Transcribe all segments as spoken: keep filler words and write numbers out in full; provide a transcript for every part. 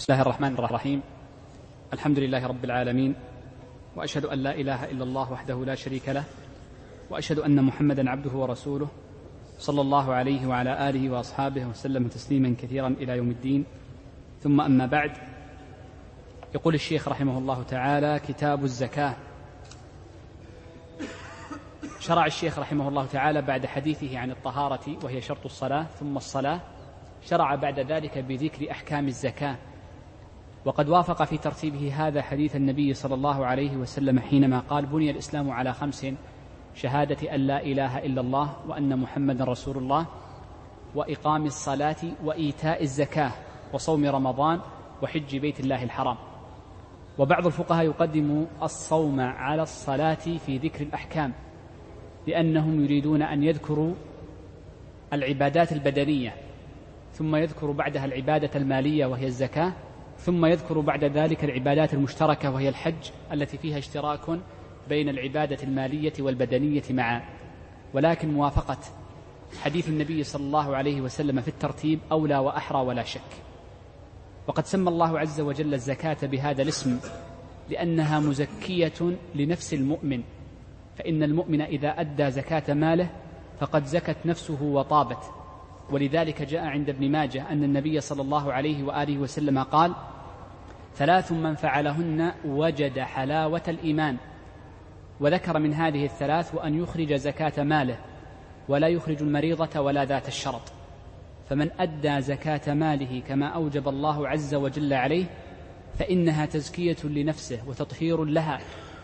بسم الله الرحمن الرحيم. الحمد لله رب العالمين، وأشهد أن لا إله إلا الله وحده لا شريك له، وأشهد أن محمدا عبده ورسوله صلى الله عليه وعلى آله وأصحابه وسلم تسليما كثيرا إلى يوم الدين. ثم أما بعد، يقول الشيخ رحمه الله تعالى: كتاب الزكاة. شرع الشيخ رحمه الله تعالى بعد حديثه عن الطهارة وهي شرط الصلاة ثم الصلاة، شرع بعد ذلك بذكر أحكام الزكاة، وقد وافق في ترتيبه هذا حديث النبي صلى الله عليه وسلم حينما قال: بني الإسلام على خمس: شهادة أن لا إله إلا الله وأن محمدا رسول الله، وإقام الصلاة، وإيتاء الزكاة، وصوم رمضان، وحج بيت الله الحرام. وبعض الفقهاء يقدم الصوم على الصلاة في ذكر الأحكام، لأنهم يريدون أن يذكروا العبادات البدنية، ثم يذكر بعدها العبادة المالية وهي الزكاة، ثم يذكر بعد ذلك العبادات المشتركة وهي الحج التي فيها اشتراك بين العبادة المالية والبدنية معا. ولكن موافقة حديث النبي صلى الله عليه وسلم في الترتيب أولى وأحرى ولا شك. وقد سمى الله عز وجل الزكاة بهذا الاسم لأنها مزكية لنفس المؤمن، فإن المؤمن إذا أدى زكاة ماله فقد زكت نفسه وطابت. ولذلك جاء عند ابن ماجه أن النبي صلى الله عليه وآله وسلم قال: ثلاث من فعلهن وجد حلاوة الإيمان. وذكر من هذه الثلاث: وأن يخرج زكاة ماله، ولا يخرج المريضة ولا ذات الشرط. فمن أدى زكاة ماله كما أوجب الله عز وجل عليه فإنها تزكية لنفسه وتطهير لها،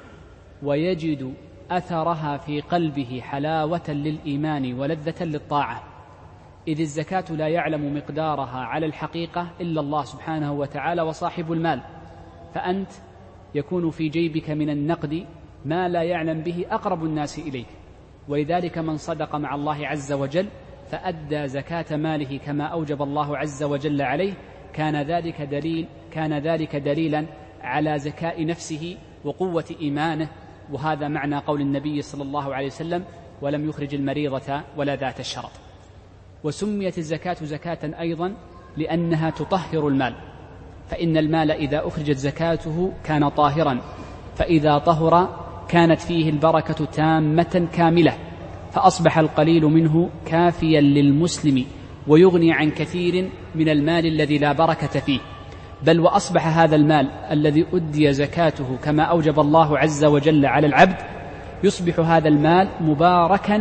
ويجد أثرها في قلبه حلاوة للإيمان ولذة للطاعة، إذ الزكاة لا يعلم مقدارها على الحقيقة إلا الله سبحانه وتعالى وصاحب المال. فأنت يكون في جيبك من النقد ما لا يعلم به أقرب الناس إليك، ولذلك من صدق مع الله عز وجل فأدى زكاة ماله كما أوجب الله عز وجل عليه كان ذلك دليل كان ذلك دليلا على زكاء نفسه وقوة إيمانه. وهذا معنى قول النبي صلى الله عليه وسلم: ولم يخرج المريضة ولا ذات الشرط. وسميت الزكاة زكاة أيضا لأنها تطهر المال، فإن المال إذا أخرجت زكاته كان طاهرا، فإذا طهر كانت فيه البركة تامة كاملة، فأصبح القليل منه كافيا للمسلم ويغني عن كثير من المال الذي لا بركة فيه. بل وأصبح هذا المال الذي أدي زكاته كما أوجب الله عز وجل على العبد، يصبح هذا المال مباركا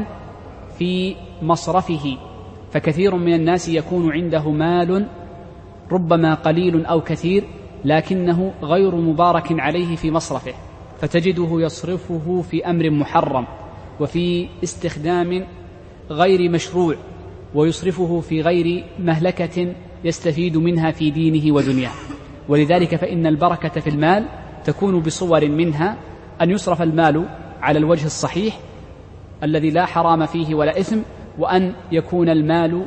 في مصرفه. فكثير من الناس يكون عنده مال ربما قليل أو كثير لكنه غير مبارك عليه في مصرفه، فتجده يصرفه في أمر محرم وفي استخدام غير مشروع، ويصرفه في غير مهلكة يستفيد منها في دينه ودنياه. ولذلك فإن البركة في المال تكون بصور منها أن يصرف المال على الوجه الصحيح الذي لا حرام فيه ولا إثم، وأن يكون المال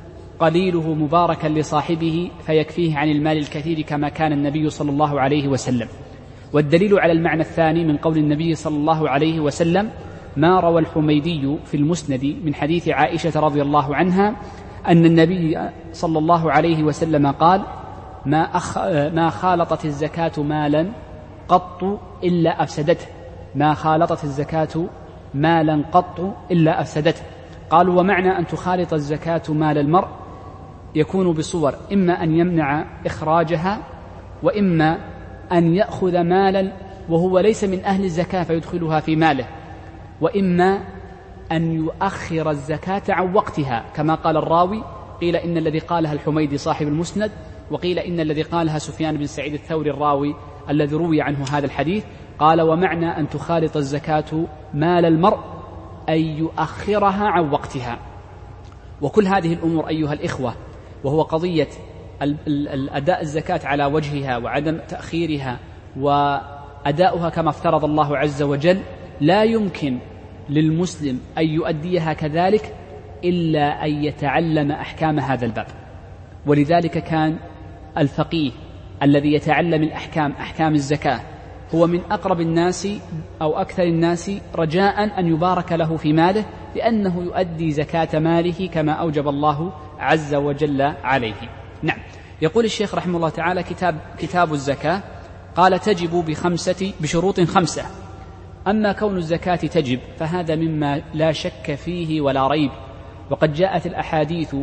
قليله مباركا لصاحبه فيكفيه عن المال الكثير كما كان النبي صلى الله عليه وسلم. والدليل على المعنى الثاني من قول النبي صلى الله عليه وسلم ما روى الحميدي في المسند من حديث عائشة رضي الله عنها أن النبي صلى الله عليه وسلم قال: ما, أخ... ما خالطت الزكاة مالا قط إلا أفسدته ما خالطت الزكاة مالا قط إلا أفسدته. قالوا: ومعنى أن تخالط الزكاة مال المرء يكون بصور: إما أن يمنع إخراجها، وإما أن يأخذ مالا وهو ليس من أهل الزكاة فيدخلها في ماله، وإما أن يؤخر الزكاة عن وقتها كما قال الراوي. قيل إن الذي قالها الحميدي صاحب المسند، وقيل إن الذي قالها سفيان بن سعيد الثوري الراوي الذي روي عنه هذا الحديث. قال: ومعنى أن تخالط الزكاة مال المرء أن يؤخرها عن وقتها. وكل هذه الأمور أيها الإخوة، وهو قضية الأداء الزكاة على وجهها وعدم تأخيرها وأداؤها كما افترض الله عز وجل، لا يمكن للمسلم أن يؤديها كذلك إلا أن يتعلم أحكام هذا الباب. ولذلك كان الفقيه الذي يتعلم الأحكام أحكام الزكاة هو من أقرب الناس أو أكثر الناس رجاء أن يبارك له في ماله، لأنه يؤدي زكاة ماله كما أوجب الله عز وجل عليه. نعم. يقول الشيخ رحمه الله تعالى كتاب, كتاب الزكاة قال تجب بخمسة بشروط خمسة. أما كون الزكاة تجب فهذا مما لا شك فيه ولا ريب، وقد جاءت الأحاديث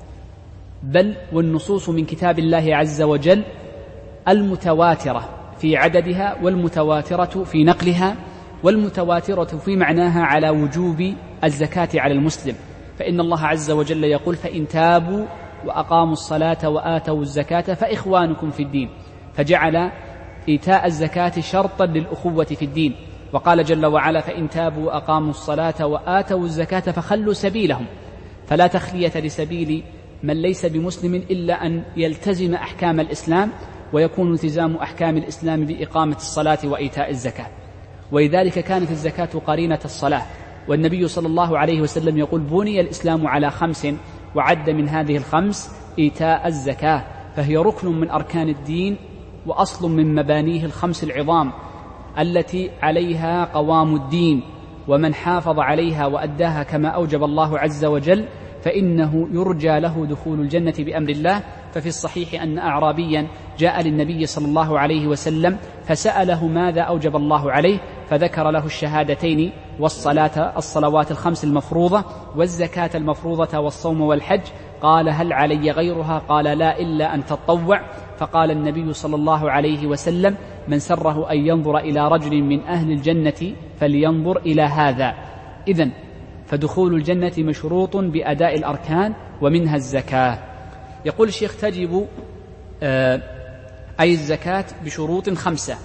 بل والنصوص من كتاب الله عز وجل المتواترة في عددها والمتواترة في نقلها والمتواترة في معناها على وجوب الزكاة على المسلم. فإن الله عز وجل يقول فإن تابوا وأقاموا الصلاة وآتوا الزكاة فإخوانكم في الدين، فجعل إيتاء الزكاة شرطا للأخوة في الدين. وقال جل وعلا فإن تابوا وأقاموا الصلاة وآتوا الزكاة فخلوا سبيلهم. فلا تخلية لسبيل من ليس بمسلم إلا أن يلتزم أحكام الإسلام، ويكون التزام أحكام الإسلام بإقامة الصلاة وإيتاء الزكاة. ولذلك كانت الزكاة قرينة الصلاة، والنبي صلى الله عليه وسلم يقول بني الإسلام على خمس، وعد من هذه الخمس إيتاء الزكاة، فهي ركن من أركان الدين وأصل من مبانيه الخمس العظام التي عليها قوام الدين. ومن حافظ عليها وأداها كما أوجب الله عز وجل فإنه يرجى له دخول الجنة بأمر الله. ففي الصحيح أن أعرابيا جاء للنبي صلى الله عليه وسلم فسأله ماذا أوجب الله عليه، فذكر له الشهادتين والصلاة الصلوات الخمس المفروضة والزكاة المفروضة والصوم والحج. قال هل علي غيرها؟ قال لا إلا أن تطوع. فقال النبي صلى الله عليه وسلم من سره أن ينظر إلى رجل من أهل الجنة فلينظر إلى هذا. إذن فدخول الجنة مشروط بأداء الأركان ومنها الزكاة. يقول الشيخ تجب آه أي الزكاة بشروط خمسة.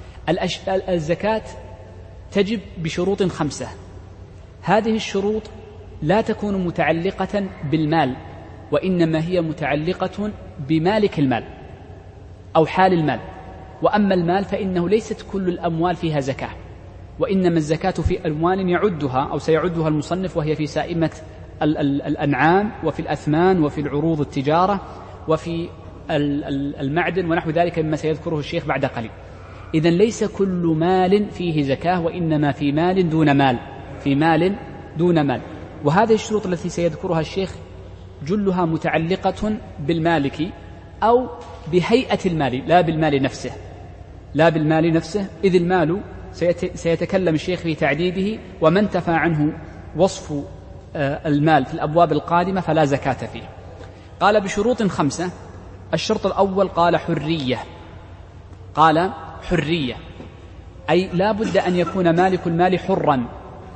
الزكاة تجب بشروط خمسة. هذه الشروط لا تكون متعلقة بالمال، وإنما هي متعلقة بمالك المال أو حال المال. وأما المال فإنه ليست كل الأموال فيها زكاة، وإنما الزكاة في أموال يعدها أو سيعدها المصنف، وهي في سائمة الأنعام وفي الأثمان وفي العروض التجارة وفي المعدن ونحو ذلك مما سيذكره الشيخ بعد قليل. إذن ليس كل مال فيه زكاة، وإنما في مال دون مال، في مال دون مال. وهذه الشروط التي سيذكرها الشيخ جلها متعلقة بالمالك أو بهيئة المال، لا بالمال نفسه، لا بالمال نفسه، إذ المال سيتكلم الشيخ في تعديده، وما انتفى عنه وصف المال في الأبواب القادمة فلا زكاة فيه. قال بشروط خمسة. الشرط الأول قال حرية، قال حرية أي لا بد أن يكون مالك المال حرا،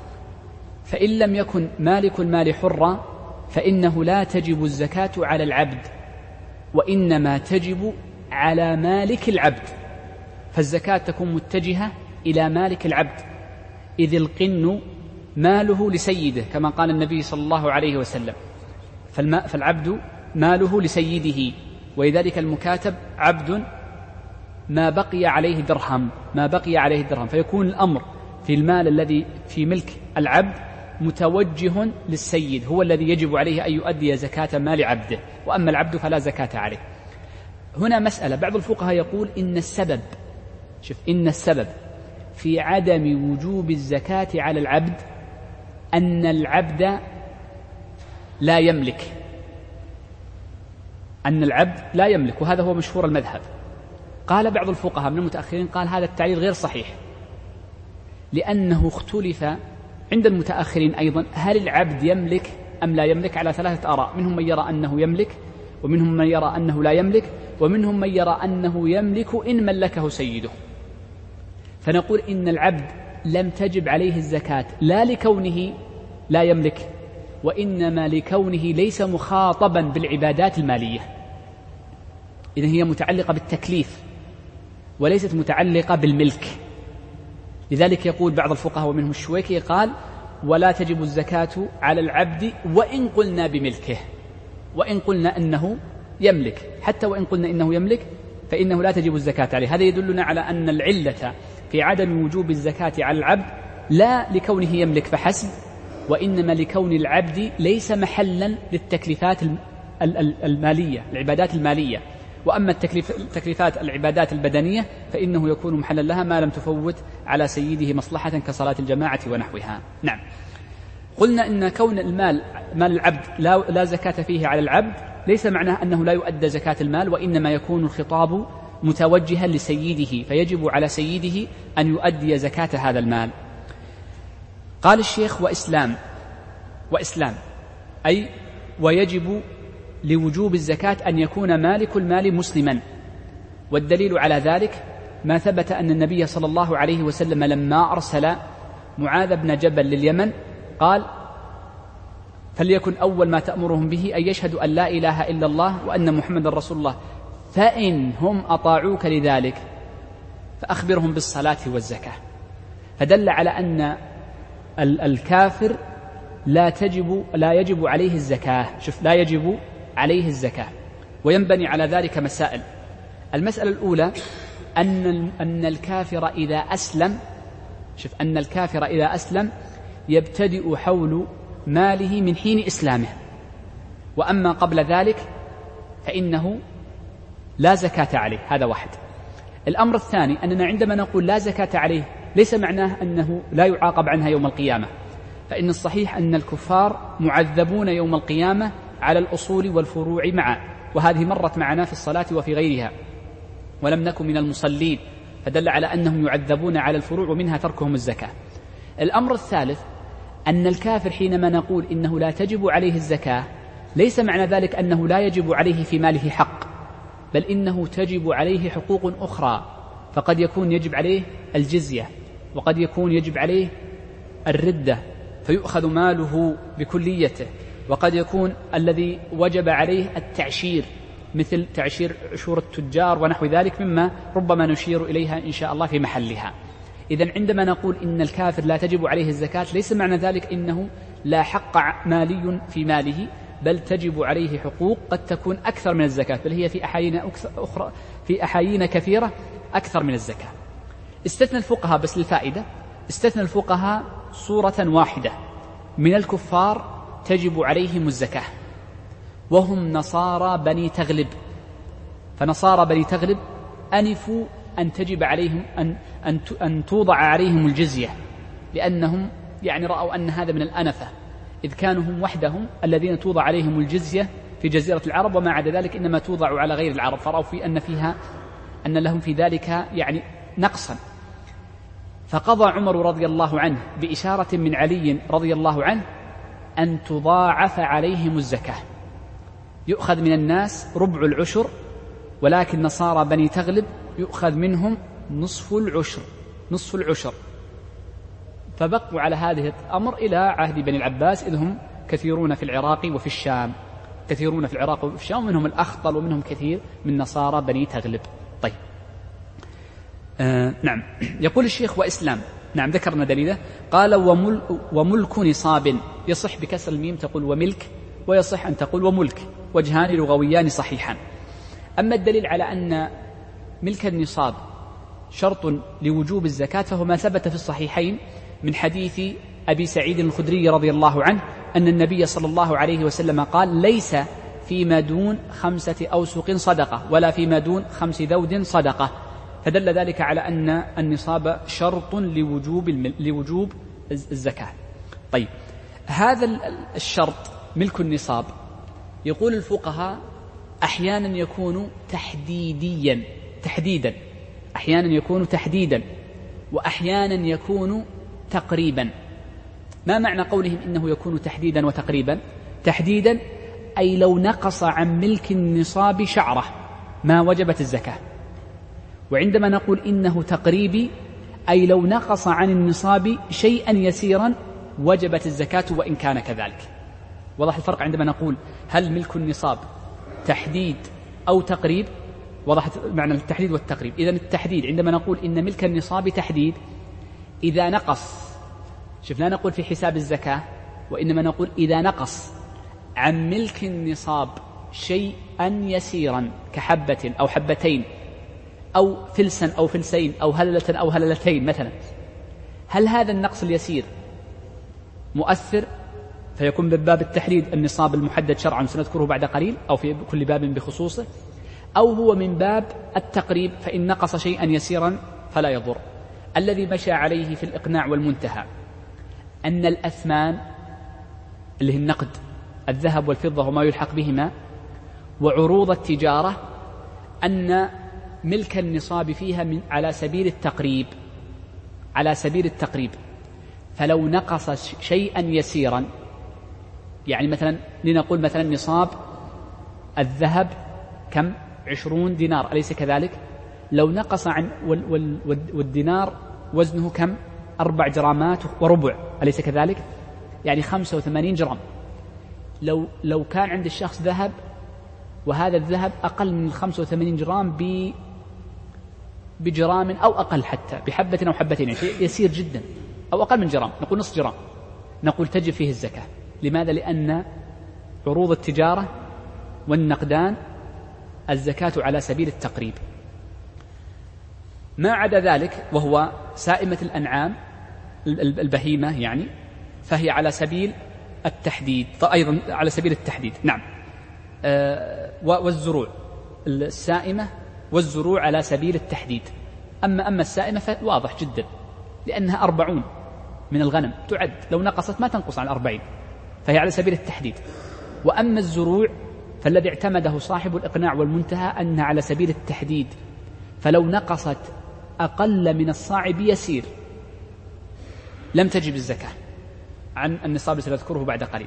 فإن لم يكن مالك المال حرا فإنه لا تجب الزكاة على العبد، وإنما تجب على مالك العبد. فالزكاة تكون متجهة إلى مالك العبد، إذ القن ماله لسيده كما قال النبي صلى الله عليه وسلم، فالعبد ماله لسيده، ولذلك المكاتب عبد ما بقي عليه درهم، ما بقي عليه درهم، فيكون الأمر في المال الذي في ملك العبد متوجه للسيد، هو الذي يجب عليه أن يؤدي زكاة مال عبده، وأما العبد فلا زكاة عليه. هنا مسألة، بعض الفقهاء يقول إن السبب شوف إن السبب في عدم وجوب الزكاة على العبد أن العبد لا يملك، أن العبد لا يملك، وهذا هو مشهور المذهب. قال بعض الفقهاء من المتأخرين قال هذا التعليل غير صحيح، لأنه اختلف عند المتأخرين أيضا هل العبد يملك أم لا يملك على ثلاثة آراء، منهم من يرى أنه يملك، ومنهم من يرى أنه لا يملك، ومنهم من يرى أنه يملك إن ملكه سيده. فنقول إن العبد لم تجب عليه الزكاة لا لكونه لا يملك، وإنما لكونه ليس مخاطبا بالعبادات المالية، إذن هي متعلقة بالتكليف وليست متعلقة بالملك. لذلك يقول بعض الفقهاء ومنهم الشويكي قال ولا تجب الزكاة على العبد وإن قلنا بملكه، وإن قلنا أنه يملك، حتى وإن قلنا إنه يملك فإنه لا تجب الزكاة عليه. هذا يدلنا على أن العلة في عدم وجوب الزكاة على العبد لا لكونه يملك فحسب، وإنما لكون العبد ليس محلا للتكليفات المالية، العبادات المالية. وأما التكليفات العبادات البدنية فإنه يكون محلا لها ما لم تفوت على سيده مصلحة كصلاة الجماعة ونحوها. نعم، قلنا إن كون المال مال العبد لا, لا زكاة فيه على العبد ليس معناه أنه لا يؤدى زكاة المال، وإنما يكون الخطاب متوجها لسيده، فيجب على سيده أن يؤدي زكاة هذا المال. قال الشيخ وإسلام وإسلام أي ويجب لوجوب الزكاة أن يكون مالك المال مسلما. والدليل على ذلك ما ثبت أن النبي صلى الله عليه وسلم لما أرسل معاذ بن جبل لليمن قال فليكن أول ما تأمرهم به أن يشهدوا أن لا إله إلا الله وأن محمد رسول الله، فإن هم أطاعوك لذلك فأخبرهم بالصلاة والزكاة. فدل على أن الكافر لا تجب لا يجب عليه الزكاة. شوف، لا يجب عليه الزكاة. وينبني على ذلك مسائل. المسألة الأولى أن أن الكافر إذا أسلم شوف أن الكافر إذا أسلم يبتدئ حول ماله من حين إسلامه، وأما قبل ذلك فإنه لا زكاة عليه. هذا واحد. الأمر الثاني أننا عندما نقول لا زكاة عليه ليس معناه أنه لا يعاقب عنها يوم القيامة، فإن الصحيح أن الكفار معذبون يوم القيامة على الأصول والفروع معا، وهذه مرت معنا في الصلاة وفي غيرها، ولم نكن من المصلين، فدل على أنهم يعذبون على الفروع ومنها تركهم الزكاة. الأمر الثالث أن الكافر حينما نقول إنه لا تجب عليه الزكاة ليس معنى ذلك أنه لا يجب عليه في ماله حق، بل إنه تجب عليه حقوق أخرى. فقد يكون يجب عليه الجزية، وقد يكون يجب عليه الردة فيؤخذ ماله بكليته، وقد يكون الذي وجب عليه التعشير مثل تعشير عشور التجار ونحو ذلك، مما ربما نشير إليها إن شاء الله في محلها. إذن عندما نقول إن الكافر لا تجب عليه الزكاة ليس معنى ذلك إنه لا حق مالي في ماله، بل تجب عليه حقوق قد تكون أكثر من الزكاة، بل هي في أحايين أخرى في أحايين كثيرة أكثر من الزكاة. استثنى الفقهاء، بس للفائدة، استثنى الفقهاء صورة واحدة من الكفار تجب عليهم الزكاة، وهم نصارى بني تغلب. فنصارى بني تغلب أنفوا أن تجب عليهم أن, أن, أن توضع عليهم الجزية، لأنهم يعني رأوا أن هذا من الأنفة، إذ كانوا هم وحدهم الذين توضع عليهم الجزية في جزيرة العرب، وما عدا ذلك إنما توضع على غير العرب، فرأوا في أن فيها أن لهم في ذلك يعني نقصا. فقضى عمر رضي الله عنه بإشارة من علي رضي الله عنه أن تضاعف عليهم الزكاة، يؤخذ من الناس ربع العشر، ولكن نصارى بني تغلب يؤخذ منهم نصف العشر نصف العشر فبقوا على هذه الأمر إلى عهد بني العباس، إذ هم كثيرون في العراق وفي الشام كثيرون في العراق وفي الشام ومنهم الأخطل ومنهم كثير من نصارى بني تغلب. طيب آه نعم. يقول الشيخ وإسلام، نعم ذكرنا دليله. قال ومل وملك نصاب، يصح بكسر الميم تقول وملك، ويصح أن تقول وملك، وجهان لغويان صحيحان. أما الدليل على أن ملك النصاب شرط لوجوب الزكاة فهو ما ثبت في الصحيحين من حديث أبي سعيد الخدري رضي الله عنه أن النبي صلى الله عليه وسلم قال ليس فيما دون خمسة أوسق صدقة ولا فيما دون خمس ذود صدقة، فدل ذلك على أن النصاب شرط لوجوب لوجوب الزكاة. طيب هذا الشرط ملك النصاب يقول الفقهاء أحيانا يكون تحديديا تحديدا أحيانا يكون تحديدا وأحيانا يكون تقريبا. ما معنى قولهم إنه يكون تحديدا وتقريبا؟ تحديدا أي لو نقص عن ملك النصاب شعرة ما وجبت الزكاة، وعندما نقول إنه تقريبي أي لو نقص عن النصاب شيئا يسيرا وجبت الزكاة وإن كان كذلك. وضح الفرق عندما نقول هل ملك النصاب تحديد أو تقريب؟ وضحت معنى التحديد والتقريب. إذن التحديد عندما نقول إن ملك النصاب تحديد إذا نقص، شوف لا نقول في حساب الزكاة، وإنما نقول إذا نقص عن ملك النصاب شيئا يسيرا كحبة أو حبتين أو فلسا أو فلسين أو هللة أو هللتين مثلا، هل هذا النقص اليسير مؤثر فيكون من باب التحديد النصاب المحدد شرعا سنذكره بعد قليل أو في كل باب بخصوصه، أو هو من باب التقريب فإن نقص شيئا يسيرا فلا يضر؟ الذي مشى عليه في الإقناع والمنتهى أن الأثمان اللي هي النقد الذهب والفضة وما يلحق بهما وعروض التجارة أن ملك النصاب فيها من على سبيل التقريب على سبيل التقريب فلو نقص شيئا يسيرا، يعني مثلا لنقول مثلا نصاب الذهب كم؟ عشرون دينار، أليس كذلك؟ لو نقص عن والدينار وزنه كم؟ أربع جرامات وربع، أليس كذلك؟ يعني خمسة وثمانين جرام. لو لو كان عند الشخص ذهب وهذا الذهب أقل من خمسة وثمانين جرام ب بجرام أو أقل، حتى بحبة أو حبتين، شيء يسير جدا، أو أقل من جرام، نقول نصف جرام، نقول تجب فيه الزكاة. لماذا؟ لأن عروض التجارة والنقدان الزكاة على سبيل التقريب. ما عدا ذلك وهو سائمة الأنعام البهيمة يعني، فهي على سبيل التحديد، أيضا على سبيل التحديد. نعم. أه والزروع السائمة والزروع على سبيل التحديد. أما أما السائمة فواضح جدا، لأنها أربعون من الغنم تعد، لو نقصت ما تنقص عن أربعين، فهي على سبيل التحديد. وأما الزروع فالذي اعتمده صاحب الإقناع والمنتهى أنها على سبيل التحديد، فلو نقصت أقل من الصاع بيسير لم تجب الزكاة عن النصاب الذي سنذكره بعد قليل.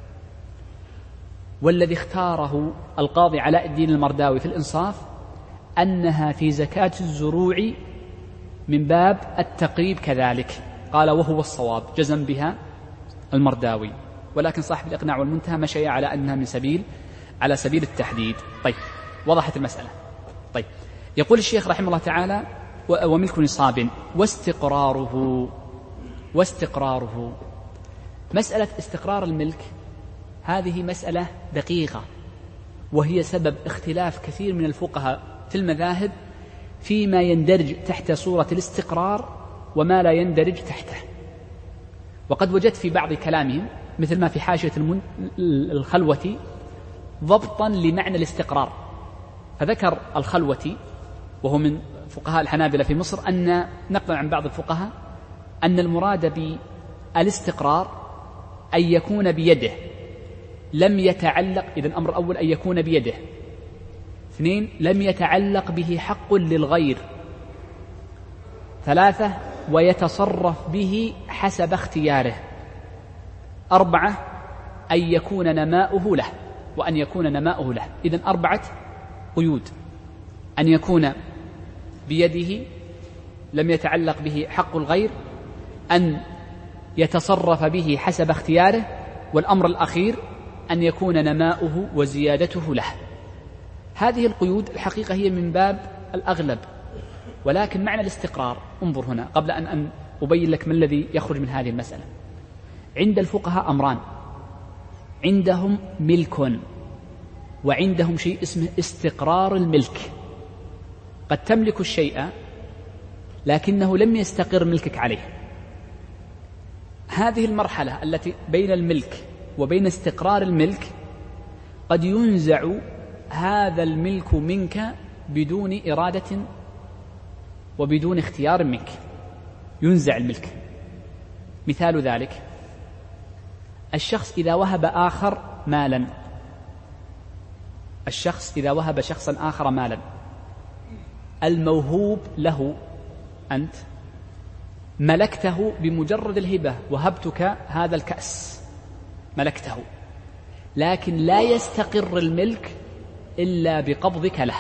والذي اختاره القاضي علاء الدين المرداوي في الإنصاف أنها في زكاة الزروع من باب التقريب كذلك، قال وهو الصواب، جزم بها المرداوي، ولكن صاحب الإقناع والمنتهى مشي على أنها من سبيل على سبيل التحديد. طيب، وضحت المسألة. طيب، يقول الشيخ رحمه الله تعالى: وملك نصاب واستقراره. واستقراره مسألة استقرار الملك هذه مسألة دقيقة، وهي سبب اختلاف كثير من الفقهاء في المذاهب فيما يندرج تحت صورة الاستقرار وما لا يندرج تحته. وقد وجدت في بعض كلامهم مثل ما في حاشية الخلوة ضبطا لمعنى الاستقرار، فذكر الخلوة وهو من فقهاء الحنابلة في مصر أن نقل عن بعض الفقهاء أن المراد بالاستقرار أن يكون بيده لم يتعلق، إذن الأمر الأول أن يكون بيده، اثنين لم يتعلق به حق للغير، ثلاثة ويتصرف به حسب اختياره، أربعة أن يكون نماؤه له وأن يكون نماؤه له. إذن أربعة قيود: أن يكون بيده لم يتعلق به حق الغير، أن يتصرف به حسب اختياره، والأمر الأخير أن يكون نماؤه وزيادته له. هذه القيود الحقيقة هي من باب الأغلب، ولكن معنى الاستقرار انظر هنا قبل أن, أن أبين لك ما الذي يخرج من هذه المسألة. عند الفقهاء أمران: عندهم ملك، وعندهم شيء اسمه استقرار الملك. قد تملك الشيء لكنه لم يستقر ملكك عليه. هذه المرحلة التي بين الملك وبين استقرار الملك قد ينزع هذا الملك منك بدون إرادة وبدون اختيار منك، ينزع الملك. مثال ذلك: الشخص إذا وهب آخر مالا الشخص إذا وهب شخصا آخر مالا الموهوب له أنت ملكته بمجرد الهبة، وهبتك هذا الكأس ملكته، لكن لا يستقر الملك إلا بقبضك له،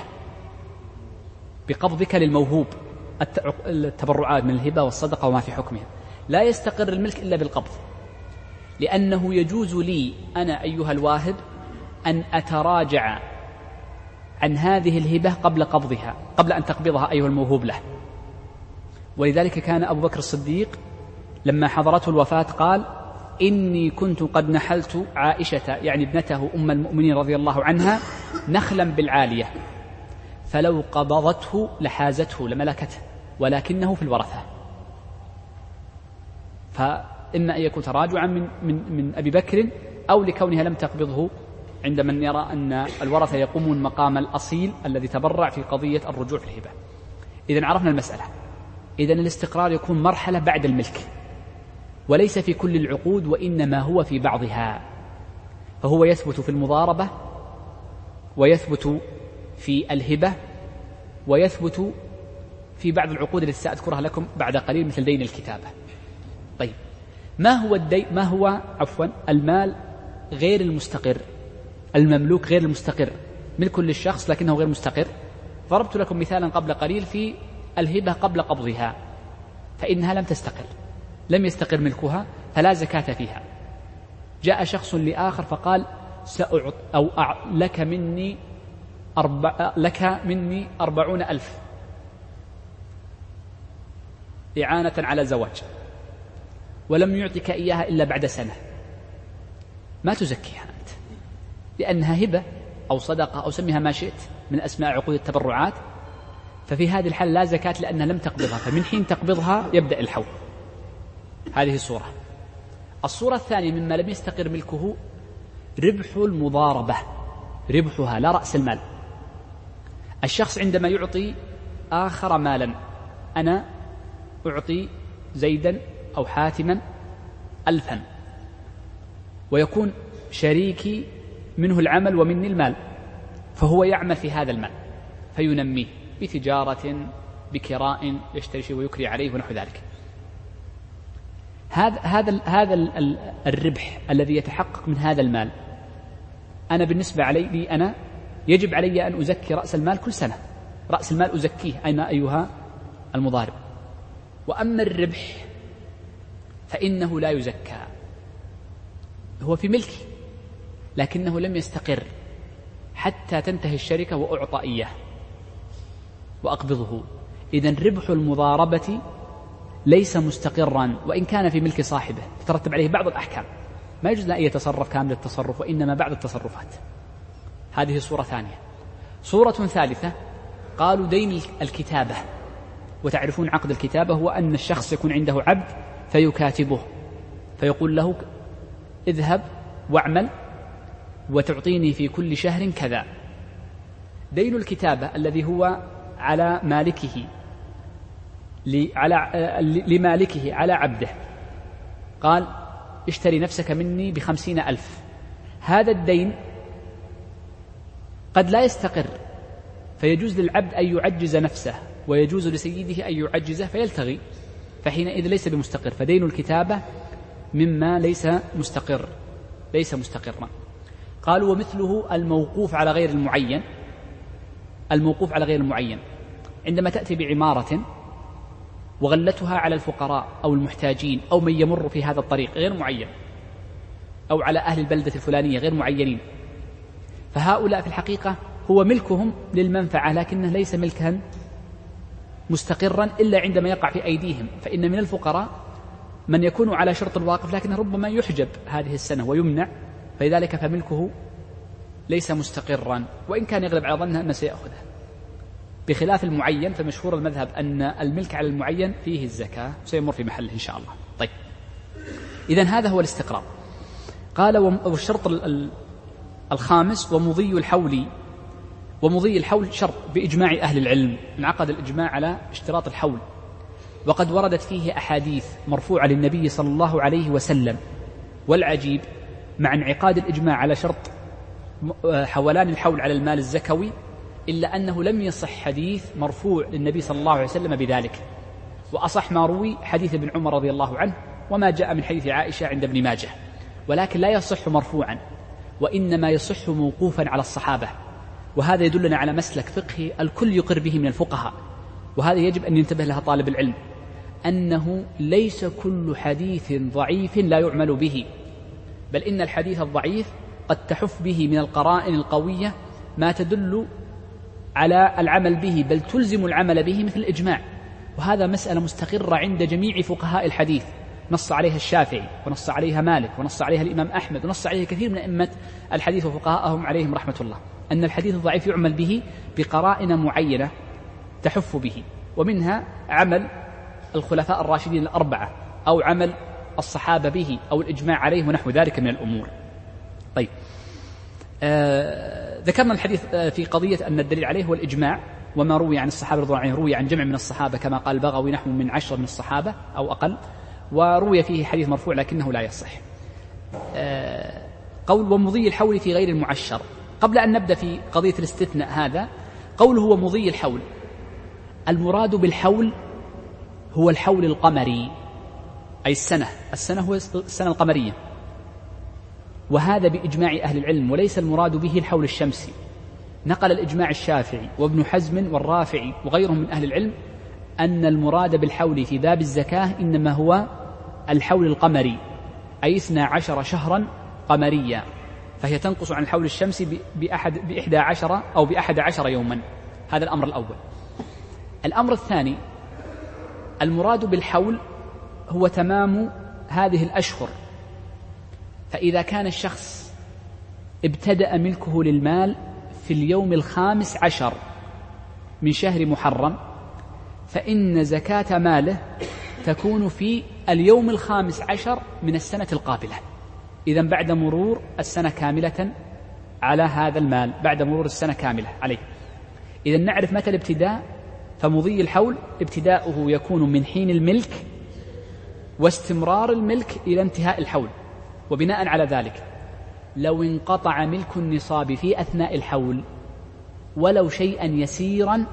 بقبضك للموهوب، التبرعات من الهبة والصدقة وما في حكمها، لا يستقر الملك إلا بالقبض، لأنه يجوز لي أنا أيها الواهب أن أتراجع عن هذه الهبة قبل قبضها، قبل أن تقبضها أيها الموهوب له. ولذلك كان أبو بكر الصديق لما حضرته الوفاة قال: إني كنت قد نحلت عائشة يعني ابنته أم المؤمنين رضي الله عنها نخلا بالعالية، فلو قبضته لحازته لملكته، ولكنه في الورثة. فإما أن يكون تراجعا من, من, من أبي بكر، أو لكونها لم تقبضه عند من يرى أن الورثة يقومون مقام الأصيل الذي تبرع في قضية الرجوع في الهبة. إذن عرفنا المسألة. إذن الاستقرار يكون مرحلة بعد الملك، وليس في كل العقود، وإنما هو في بعضها، فهو يثبت في المضاربة ويثبت في الهبة، ويثبت في بعض العقود التي سأذكرها لكم بعد قليل مثل دين الكتابة. طيب، ما هو الدين؟ ما هو عفوا المال غير المستقر، المملوك غير المستقر، ملك للشخص لكنه غير مستقر؟ ضربت لكم مثالا قبل قليل في الهبة قبل قبضها، فإنها لم تستقر، لم يستقر ملكها فلا زكاة فيها. جاء شخص لآخر فقال سأعط أو أع... لك مني أربع... لك مني أربعون ألف إعانة على زواج، ولم يعطك إياها إلا بعد سنة، ما تزكيها أنت، لأنها هبة أو صدقة أو سميها ما شئت من أسماء عقود التبرعات. ففي هذه الحال لا زكاة لأنها لم تقبضها، فمن حين تقبضها يبدأ الحول. هذه الصورة. الصورة الثانية مما لم يستقر ملكه ربح المضاربة، ربحها لا رأس المال. الشخص عندما يعطي آخر مالا، أنا أعطي زيدا أو حاتما ألفا، ويكون شريكي منه العمل ومني المال، فهو يعمل في هذا المال فينميه بتجارة بكراء يشتري شيء ويكري عليه ونحو ذلك. هذا هذا هذا الربح الذي يتحقق من هذا المال، أنا بالنسبة لي أنا يجب علي أن أزكي رأس المال كل سنة، رأس المال أزكيه أنا أيها المضارب. وأما الربح فإنه لا يزكى، هو في ملكي لكنه لم يستقر حتى تنتهي الشركة وأعطى إياه وأقبضه. إذن ربح المضاربة ليس مستقرا وإن كان في ملك صاحبه، تترتب عليه بعض الأحكام، ما يجوز أن يتصرف كامل التصرف وإنما بعض التصرفات. هذه صورة ثانية. صورة ثالثة قالوا دين الكتابة، وتعرفون عقد الكتابة هو أن الشخص يكون عنده عبد فيكاتبه فيقول له اذهب واعمل وتعطيني في كل شهر كذا. دين الكتابة الذي هو على مالكه لمالكه على عبده، قال اشتري نفسك مني بخمسين ألف. هذا الدين قد لا يستقر، فيجوز للعبد أن يعجز نفسه ويجوز لسيده أن يعجزه فيلتغي، فحينئذ ليس بمستقر. فدين الكتابة مما ليس مستقر، ليس مستقرا. قالوا ومثله الموقوف على غير المعين. الموقوف على غير المعين عندما تأتي بعمارة وغلتها على الفقراء أو المحتاجين أو من يمر في هذا الطريق غير معين، أو على أهل البلدة الفلانية غير معينين، فهؤلاء في الحقيقة هو ملكهم للمنفعة لكنه ليس ملكا مستقرا إلا عندما يقع في أيديهم. فإن من الفقراء من يكون على شرط الواقف لكنه ربما يحجب هذه السنة ويمنع، فلذلك فملكه ليس مستقرا وإن كان يغلب على ظنه أنه سيأخذه. بخلاف المعين فمشهور المذهب أن الملك على المعين فيه الزكاة، سيمر في محله إن شاء الله. طيب، إذن هذا هو الاستقرار. قال والشرط الخامس ومضي الحول. ومضي الحول شرط بإجماع أهل العلم، انعقد الإجماع على اشتراط الحول، وقد وردت فيه أحاديث مرفوعة للنبي صلى الله عليه وسلم. والعجيب مع انعقاد الإجماع على شرط حولان الحول على المال الزكوي إلا أنه لم يصح حديث مرفوع للنبي صلى الله عليه وسلم بذلك. وأصح ما روي حديث ابن عمر رضي الله عنه وما جاء من حديث عائشة عند ابن ماجه، ولكن لا يصح مرفوعا وإنما يصح موقوفا على الصحابة. وهذا يدلنا على مسلك فقهي الكل يقر به من الفقهاء، وهذا يجب أن ينتبه لها طالب العلم، أنه ليس كل حديث ضعيف لا يعمل به، بل إن الحديث الضعيف قد تحف به من القرائن القوية ما تدل على العمل به، بل تلزم العمل به مثل الإجماع. وهذا مسألة مستقرة عند جميع فقهاء الحديث، نص عليها الشافعي ونص عليها مالك ونص عليها الإمام أحمد ونص عليها كثير من أئمة الحديث وفقهاءهم عليهم رحمة الله، أن الحديث الضعيف يعمل به بقرائن معينة تحف به، ومنها عمل الخلفاء الراشدين الأربعة أو عمل الصحابة به أو الإجماع عليه ونحو ذلك من الأمور. طيب، آه ذكرنا الحديث آه في قضية أن الدليل عليه هو الإجماع، وما روي عن الصحابة رضي الله عنهم روي عن جمع من الصحابة كما قال البغوي نحو من عشر من الصحابة أو أقل، وروي فيه حديث مرفوع لكنه لا يصح. آه قول ومضي الحول في غير المعشر. قبل أن نبدأ في قضية الاستثناء هذا، قوله هو مضي الحول، المراد بالحول هو الحول القمري، أي السنة، السنة هو السنة القمرية، وهذا بإجماع أهل العلم، وليس المراد به الحول الشمسي. نقل الإجماع الشافعي وابن حزم والرافعي وغيرهم من أهل العلم أن المراد بالحول في باب الزكاة إنما هو الحول القمري، أي اثنا عشر شهرا قمريا، فهي تنقص عن الحول الشمسي بأحد بإحدى عشر أو بأحد عشر يوما. هذا الأمر الأول. الأمر الثاني، المراد بالحول هو تمام هذه الأشهر، فإذا كان الشخص ابتدأ ملكه للمال في اليوم الخامس عشر من شهر محرم، فإن زكاة ماله تكون في اليوم الخامس عشر من السنة القابلة، إذن بعد مرور السنة كاملة على هذا المال، بعد مرور السنة كاملة عليه. إذن نعرف متى الابتداء، فمضي الحول ابتداؤه يكون من حين الملك واستمرار الملك إلى انتهاء الحول. وبناء على ذلك لو انقطع ملك النصاب في أثناء الحول ولو شيئا يسيرا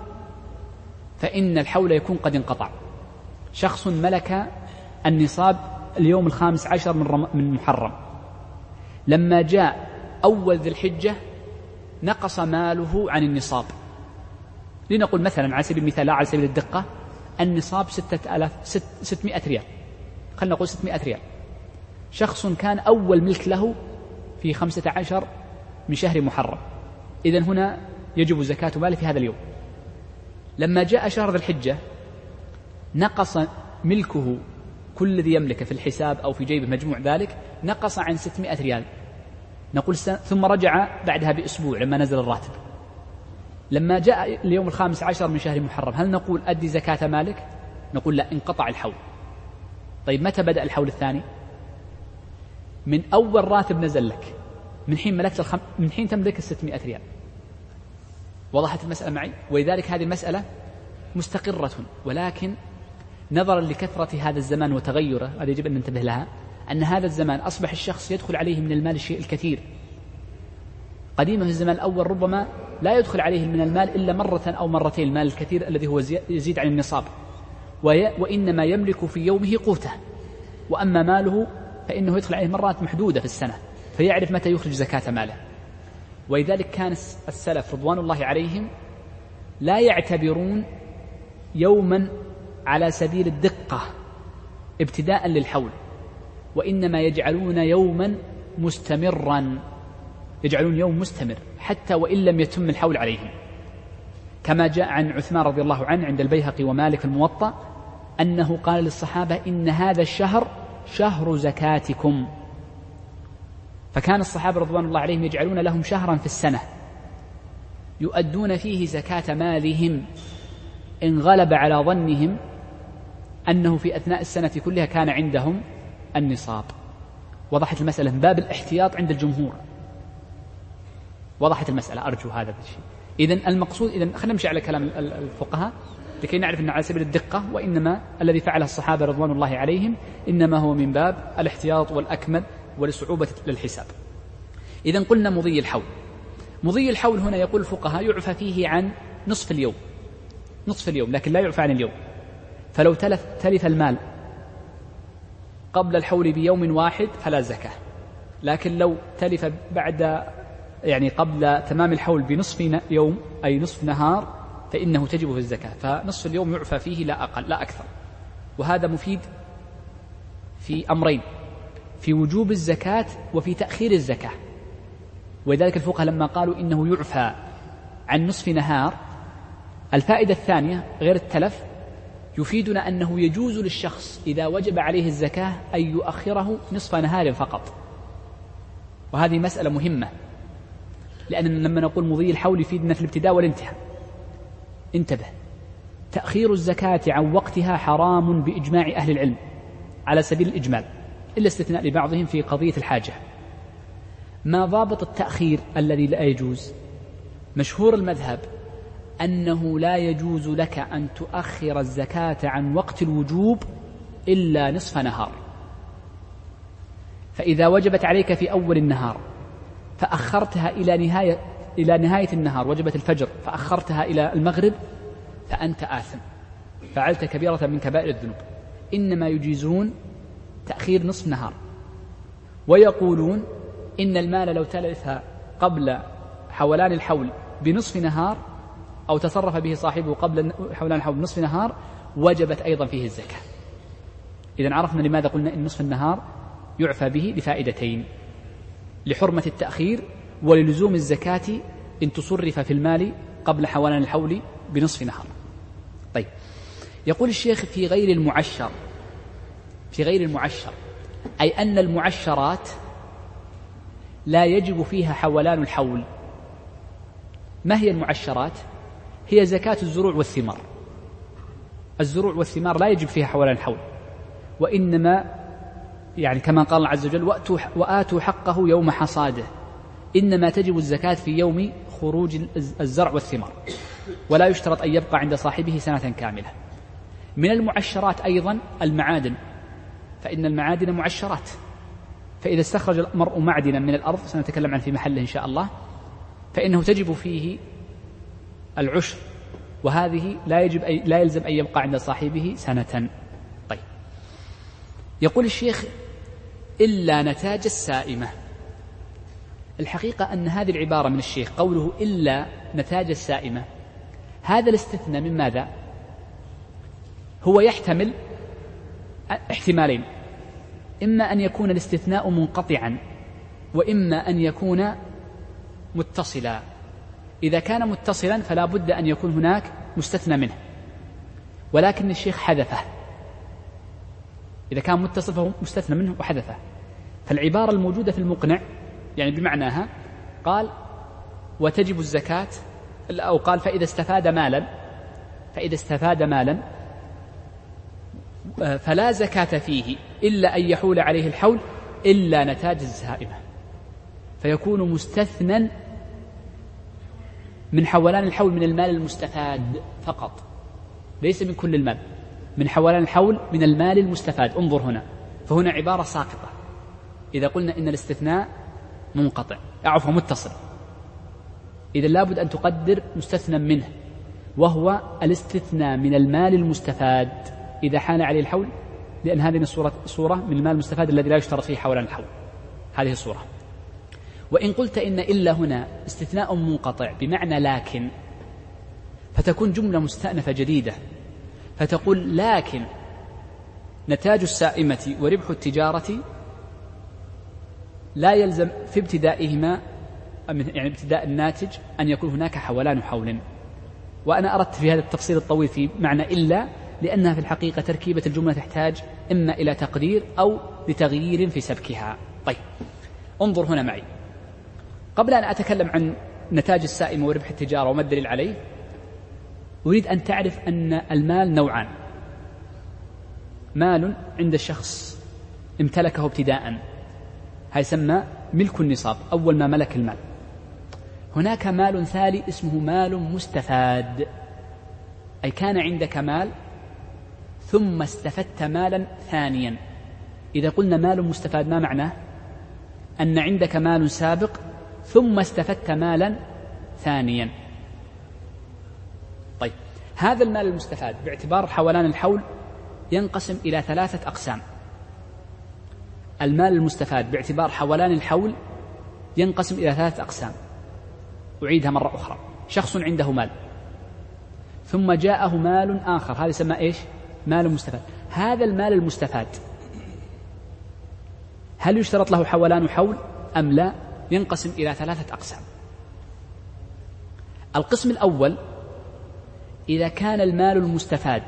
فإن الحول يكون قد انقطع. شخص ملك النصاب اليوم الخامس عشر من محرم، لما جاء أول ذي الحجة نقص ماله عن النصاب، لنقول مثلا على سبيل المثال لا على سبيل الدقة، النصاب ستة آلاف ست ستمائة ريال، خلنا نقول ستمائة ريال. شخص كان أول ملك له في خمسة عشر من شهر محرم، إذن هنا يجب زكاة ماله في هذا اليوم. لما جاء شهر ذي الحجة نقص ملكه، كل الذي يملك في الحساب أو في جيبه مجموع ذلك نقص عن ستمائة ريال، نقول ثم رجع بعدها بأسبوع لما نزل الراتب. لما جاء اليوم الخامس عشر من شهر محرم هل نقول أدي زكاة مالك؟ نقول لا، انقطع الحول. طيب متى بدأ الحول الثاني؟ من أول راتب نزل لك، من حين ملكت الخم... من حين تملك الستمائة ريال. وضحت المسألة معي؟ ولذلك هذه المسألة مستقرة، ولكن نظرا لكثرة هذا الزمان وتغيره، هذا يجب أن ننتبه لها، أن هذا الزمان أصبح الشخص يدخل عليه من المال الشيء الكثير. قديما في الزمان الأول ربما لا يدخل عليه من المال إلا مرة أو مرتين، المال الكثير الذي هو يزيد عن النصاب، وإنما يملك في يومه قوته، وأما ماله فإنه يدخل عليه مرات محدودة في السنة، فيعرف متى يخرج زكاة ماله. ولذلك كان السلف رضوان الله عليهم لا يعتبرون يوما على سبيل الدقة ابتداء للحول، وإنما يجعلون يوما مستمرا، يجعلون يوم مستمر حتى وإن لم يتم الحول عليهم، كما جاء عن عثمان رضي الله عنه عند البيهقي ومالك الموطأ أنه قال للصحابة إن هذا الشهر شهر زكاتكم. فكان الصحابة رضوان الله عليهم يجعلون لهم شهرا في السنة يؤدون فيه زكاة مالهم إن غلب على ظنهم أنه في أثناء السنة كلها كان عندهم النصاب. وضحت المسألة من باب الاحتياط عند الجمهور. وضحت المسألة، أرجو هذا الشيء. إذن المقصود، إذن خلينا نمشي على كلام الفقهاء لكي نعرف أنه على سبيل الدقة، وإنما الذي فعله الصحابة رضوان الله عليهم إنما هو من باب الاحتياط والأكمل ولصعوبة للحساب. إذن قلنا مضي الحول. مضي الحول هنا يقول الفقهاء يعفى فيه عن نصف اليوم، نصف اليوم، لكن لا يعفى عن اليوم. فلو تلف, تلف المال قبل الحول بيوم واحد فلا زكاة، لكن لو تلف بعد يعني قبل تمام الحول بنصف يوم أي نصف نهار فإنه تجب في الزكاة، فنصف اليوم يعفى فيه لا أقل لا أكثر. وهذا مفيد في أمرين، في وجوب الزكاة وفي تأخير الزكاة. ولذلك الفقهاء لما قالوا إنه يعفى عن نصف نهار، الفائدة الثانية غير التلف يفيدنا أنه يجوز للشخص إذا وجب عليه الزكاة أن يؤخره نصف نهار فقط. وهذه مسألة مهمة، لأن لما نقول مضي الحول يفيدنا في الابتداء والانتهاء. انتبه، تأخير الزكاة عن وقتها حرام بإجماع أهل العلم على سبيل الإجمال، إلا استثناء لبعضهم في قضية الحاجة. ما ضابط التأخير الذي لا يجوز؟ مشهور المذهب أنه لا يجوز لك أن تؤخر الزكاة عن وقت الوجوب إلا نصف نهار. فإذا وجبت عليك في أول النهار فأخرتها إلى نهاية إلى نهاية النهار وجبة الفجر فأخرتها إلى المغرب فأنت آثم، فعلت كبيرة من كبائر الذنوب. إنما يجيزون تأخير نصف نهار، ويقولون إن المال لو تلف قبل حولان الحول بنصف نهار أو تصرف به صاحبه قبل حولان الحول بنصف نهار وجبت أيضا فيه الزكاة. إذن عرفنا لماذا قلنا إن نصف النهار يعفى به لفائدتين: لحرمة التأخير، وللزوم الزكاة إن تصرف في المال قبل حولان الحول بنصف نهار. طيب، يقول الشيخ في غير المعشر، في غير المعشر أي أن المعشرات لا يجب فيها حولان الحول. ما هي المعشرات؟ هي زكاة الزروع والثمار. الزروع والثمار لا يجب فيها حولان الحول، وإنما يعني كما قال الله عز وجل: وآتوا حقه يوم حصاده. إنما تجب الزكاة في يوم خروج الزرع والثمار، ولا يشترط أن يبقى عند صاحبه سنة كاملة. من المعشرات أيضا المعادن، فإن المعادن معشرات، فإذا استخرج المرء معدنا من الأرض، سنتكلم عنه في محله إن شاء الله، فإنه تجب فيه العشر، وهذه لا يجب أي لا يلزم أن يبقى عند صاحبه سنة. طيب، يقول الشيخ: إلا نتاج السائمة. الحقيقة أن هذه العبارة من الشيخ قوله إلا نتاج السائمة، هذا الاستثناء من ماذا؟ هو يحتمل احتمالين: إما أن يكون الاستثناء منقطعا، وإما أن يكون متصلا. إذا كان متصلا فلا بد أن يكون هناك مستثنى منه، ولكن الشيخ حذفه. إذا كان متصل فهو مستثنى منه وحذفه. فالعبارة الموجودة في المقنع يعني بمعناها قال: وتجب الزكاة، أو قال: فإذا استفاد مالا فإذا استفاد مالا فلا زكاة فيه إلا أن يحول عليه الحول إلا نتاج السائمة، فيكون مستثنى من حولان الحول من المال المستفاد فقط، ليس من كل المال، من حولان الحول من المال المستفاد. انظر هنا، فهنا عبارة ساقطة إذا قلنا إن الاستثناء منقطع عفوا متصل. إذا لابد أن تقدر مستثنى منه، وهو الاستثناء من المال المستفاد إذا حال عليه الحول، لأن هذه الصورة صورة من المال المستفاد الذي لا يشترط فيه حولان الحول، هذه الصورة. وإن قلت إن إلا هنا استثناء منقطع بمعنى لكن، فتكون جملة مستأنفة جديدة، فتقول: لكن نتاج السائمة وربح التجارة لا يلزم في ابتدائهما، يعني ابتداء الناتج، أن يكون هناك حولان حول. وأنا أردت في هذا التفصيل الطويل في معنى إلا، لأنها في الحقيقة تركيبة الجملة تحتاج إما إلى تقدير أو لتغيير في سبكها. طيب، انظر هنا معي. قبل أن أتكلم عن نتاج السائمة وربح التجارة وما الدليل عليه، أريد أن تعرف أن المال نوعان: مال عند الشخص امتلكه ابتداء، هذا يسمى ملك النصاب، أول ما ملك المال. هناك مال ثاني اسمه مال مستفاد، أي كان عندك مال ثم استفدت مالا ثانيا. إذا قلنا مال مستفاد ما معناه؟ أن عندك مال سابق ثم استفدت مالا ثانيا. طيب، هذا المال المستفاد باعتبار حولان الحول ينقسم إلى ثلاثة أقسام. المال المستفاد باعتبار حولان الحول ينقسم إلى ثلاثة أقسام. أعيدها مرة أخرى: شخص عنده مال ثم جاءه مال آخر، هذا يسمى إيش؟ مال مستفاد. هذا المال المستفاد هل يشترط له حولان حول أم لا؟ ينقسم إلى ثلاثة أقسام. القسم الأول: إذا كان المال المستفاد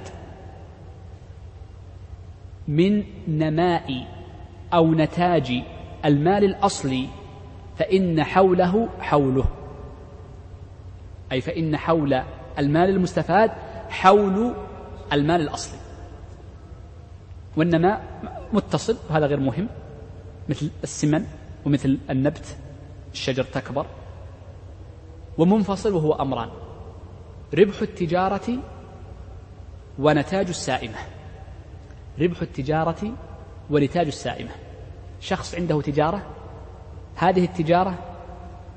من نماء أو نتاج المال الأصلي فإن حوله حوله، أي فإن حول المال المستفاد حول المال الأصلي. والنماء متصل وهذا غير مهم، مثل السمن ومثل النبت، الشجر تكبر. ومنفصل وهو أمران: ربح التجارة ونتاج السائمة. ربح التجارة ونتاج السائمة، شخص عنده تجارة، هذه التجارة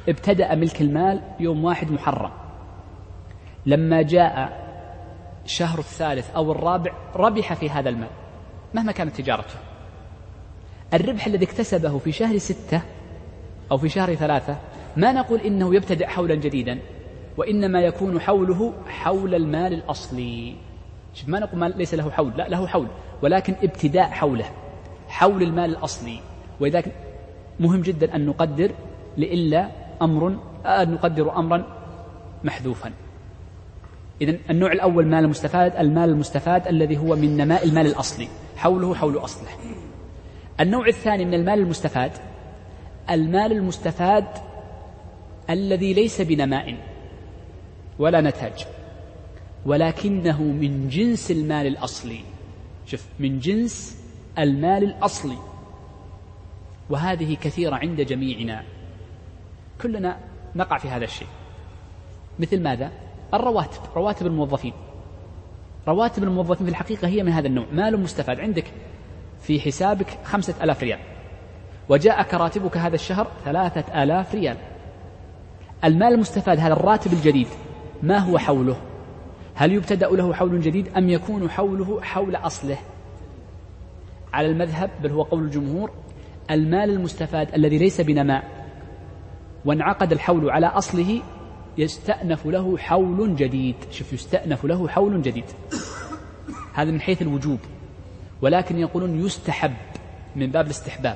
ابتدأ ملك المال يوم واحد محرم، لما جاء شهر الثالث أو الرابع ربح في هذا المال مهما كانت تجارته. الربح الذي اكتسبه في شهر ستة أو في شهر ثلاثة ما نقول إنه يبتدأ حولا جديدا، وإنما يكون حوله حول المال الأصلي. شوف، ما نقول ما ليس له حول، لا له حول، ولكن ابتداء حوله حول المال الأصلي. ولذلك مهم جدا أن نقدر لإلا أمر أن نقدر أمرا محذوفا. إذن النوع الأول مال المستفاد، المال المستفاد الذي هو من نماء المال الأصلي حوله حول أصله. النوع الثاني من المال المستفاد المال المستفاد الذي ليس بنماء ولا نتاج، ولكنه من جنس المال الأصلي. شوف، من جنس المال الأصلي، وهذه كثيرة عند جميعنا، كلنا نقع في هذا الشيء. مثل ماذا؟ الرواتب، رواتب الموظفين. رواتب الموظفين في الحقيقة هي من هذا النوع، مال مستفاد. عندك في حسابك خمسة ألاف ريال، وجاءك راتبك هذا الشهر ثلاثة آلاف ريال. المال المستفاد هذا الراتب الجديد ما هو حوله؟ هل يبتدأ له حول جديد أم يكون حوله حول أصله؟ على المذهب، بل هو قول الجمهور، المال المستفاد الذي ليس بنماء وانعقد الحول على أصله يستأنف له حول جديد. شوف، يستأنف له حول جديد، هذا من حيث الوجوب، ولكن يقولون يستحب من باب الاستحباب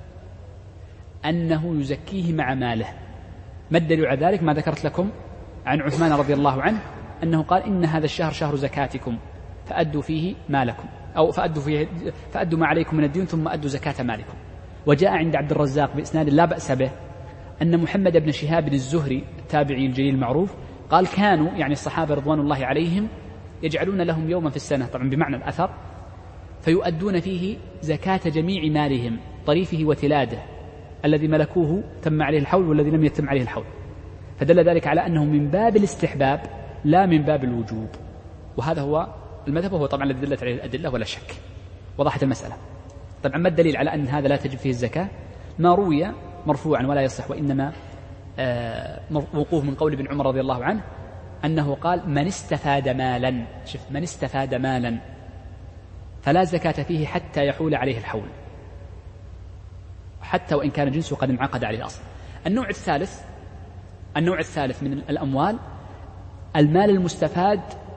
أنه يزكيه مع ماله. ما الدليل على ذلك؟ ما ذكرت لكم عن عثمان رضي الله عنه أنه قال إن هذا الشهر شهر زكاتكم فأدوا فيه مالكم، أو فأدوا, فيه فأدوا ما عليكم من الدين ثم أدوا زكاة مالكم. وجاء عند عبد الرزاق بإسناد لا بأس به أن محمد بن شهاب الزهري التابعي الجليل المعروف قال كانوا يعني الصحابة رضوان الله عليهم يجعلون لهم يوما في السنة، طبعا بمعنى الأثر، فيؤدون فيه زكاة جميع مالهم طريفه وتلاده الذي ملكوه تم عليه الحول والذي لم يتم عليه الحول. فدل ذلك على أنه من باب الاستحباب لا من باب الوجوب، وهذا هو المذهب، وهو طبعا الذي دلت عليه الأدلة ولا شك. وضحت المسألة. طبعا ما الدليل على أن هذا لا تجب فيه الزكاة؟ ما روي مرفوعا ولا يصح، وإنما موقوف من قول ابن عمر رضي الله عنه أنه قال من استفاد مالا، شوف، من استفاد مالا فلا زكاة فيه حتى يحول عليه الحول، حتى وإن كان جنسه قد انعقد عليه الأصل. النوع الثالث النوع الثالث من الأموال المال المستفاد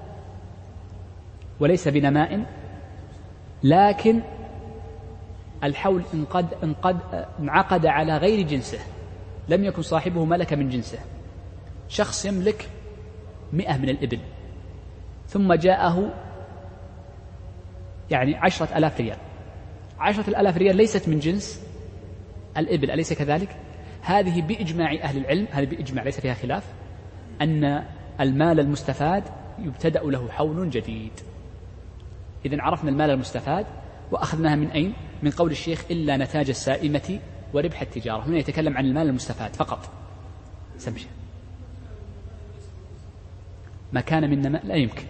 وليس بنماء، لكن الحول انقد انقد انعقد على غير جنسه، لم يكن صاحبه ملك من جنسه. شخص يملك مئة من الإبل ثم جاءه يعني عشرة ألاف ريال، عشرة الألاف ريال ليست من جنس الإبل، أليس كذلك؟ هذه بإجماع أهل العلم، هذه بإجماع ليس فيها خلاف، أن المال المستفاد يبتدأ له حول جديد. إذن عرفنا المال المستفاد وأخذناها من أين؟ من قول الشيخ إلا نتاج السائمة وربح التجارة. هنا يتكلم عن المال المستفاد فقط. سمشي ما كان من نماء لا يمكن،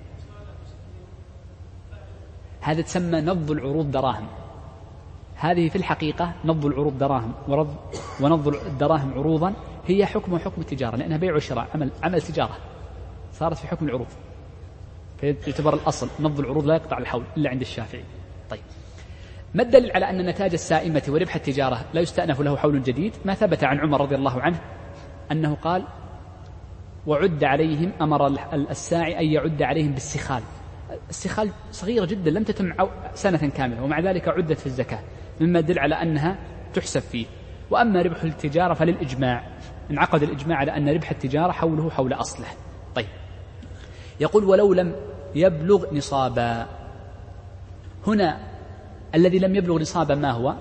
هذا تسمى نض العروض دراهم. هذه في الحقيقة نض العروض دراهم ونض الدراهم عروضا هي حكم حكم التجارة، لأنها بيع وشراء، عمل عمل تجارة صارت في حكم العروض، فيعتبر الأصل نض العروض لا يقطع الحول إلا عند الشافعي. طيب، ما الدليل على أن نتاج السائمة وربح التجارة لا يستأنف له حول جديد؟ ما ثبت عن عمر رضي الله عنه أنه قال وعد عليهم، أمر الساعي أن يعد عليهم بالسخال. السخال صغيرة جدا لم تتم سنة كاملة، ومع ذلك عدت في الزكاة، مما يدل على أنها تحسب فيه. وأما ربح التجارة فللإجماع، انعقد الإجماع على أن ربح التجارة حوله حول أصله. طيب، يقول ولو لم يبلغ نصابا. هنا الذي لم يبلغ نصابا ما هو؟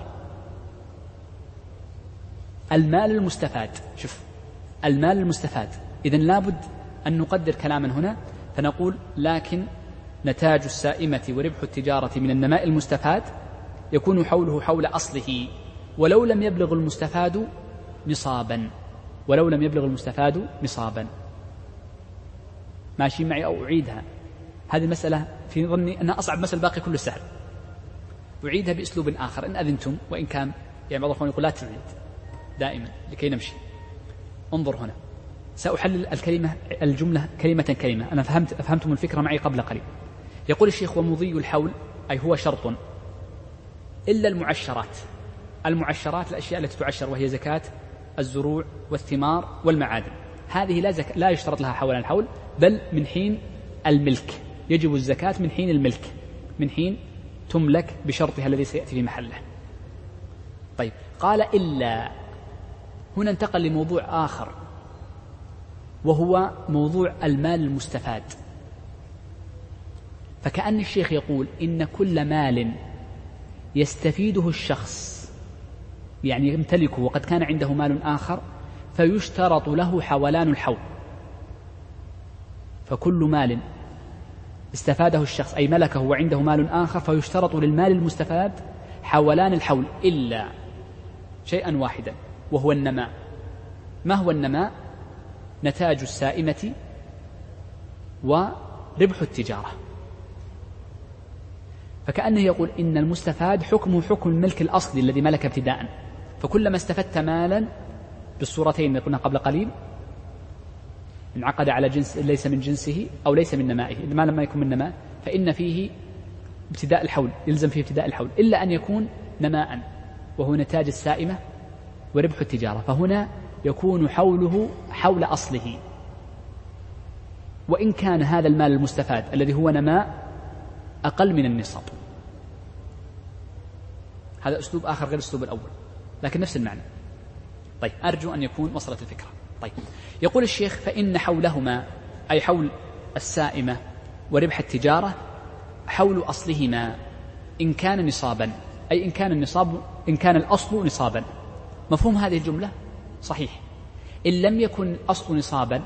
المال المستفاد. شوف، المال المستفاد. إذن لابد أن نقدر كلاما هنا فنقول لكن نتاج السائمة وربح التجارة من النماء المستفاد يكون حوله حول أصله ولو لم يبلغ المستفاد نصابا، ولو لم يبلغ المستفاد نصابا. ماشي معي أو أعيدها؟ هذه المسألة في ظني أنها أصعب مسألة، باقي كله سهل. أعيدها بأسلوب آخر إن أذنتم، وإن كان يعني بعض الأخوان يقول لا تعيد دائما لكي نمشي. انظر هنا، سأحلل الكلمة الجملة كلمة كلمة. أنا فهمت أفهمتم الفكرة معي قبل قليل. يقول الشيخ: ومضي الحول أي هو شرط إلا المعشرات. المعشرات الأشياء التي تعشر، وهي زكاة الزروع والثمار والمعادن، هذه لا, زك... لا يشترط لها حولان الحول، بل من حين الملك يجب الزكاة، من حين الملك، من حين تملك بشرطها الذي سيأتي في محله. طيب، قال إلا، هنا انتقل لموضوع آخر، وهو موضوع المال المستفاد. فكأن الشيخ يقول إن كل مال يستفيده الشخص، يعني يمتلكه وقد كان عنده مال آخر، فيشترط له حولان الحول. فكل مال استفاده الشخص أي ملكه وعنده مال آخر، فيشترط للمال المستفاد حولان الحول، إلا شيئا واحدا، وهو النماء. ما هو النماء؟ نتاج السائمة وربح التجارة. فكأنه يقول إن المستفاد حكمه حكم الملك الأصلي الذي ملك ابتداء. فكلما استفدت مالا بالصورتين اللي قلنا قبل قليل، انعقد على جنس ليس من جنسه أو ليس من نمائه، ما لما يكون من نماء فإن فيه ابتداء الحول، يلزم فيه ابتداء الحول، إلا أن يكون نماء وهو نتاج السائمة وربح التجارة، فهنا يكون حوله حول أصله. وإن كان هذا المال المستفاد الذي هو نماء أقل من النصاب. هذا أسلوب آخر غير الأسلوب الأول، لكن نفس المعنى. طيب، أرجو أن يكون وصلت الفكرة. طيب، يقول الشيخ: فإن حولهما أي حول السائمة وربح التجارة حول أصلهما إن كان نصابا، أي إن كان النصاب إن كان الأصل نصابا. مفهوم هذه الجملة؟ صحيح. إن لم يكن أصل نصابا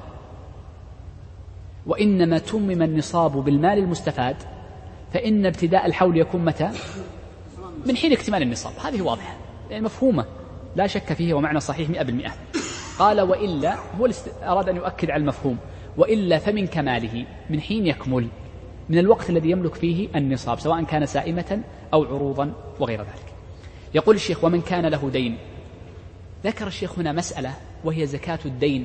وإنما تمم النصاب بالمال المستفاد، فإن ابتداء الحول يكون متى؟ من حين اكتمال النصاب. هذه واضحة يعني مفهومة لا شك فيه ومعنى صحيح مئة بالمئة. قال: وإلا، هو أراد أن يؤكد على المفهوم، وإلا فمن كماله، من حين يكمل، من الوقت الذي يملك فيه النصاب، سواء كان سائمة أو عروضا وغير ذلك. يقول الشيخ: ومن كان له دين. ذكر الشيخ هنا مسألة وهي زكاة الدين.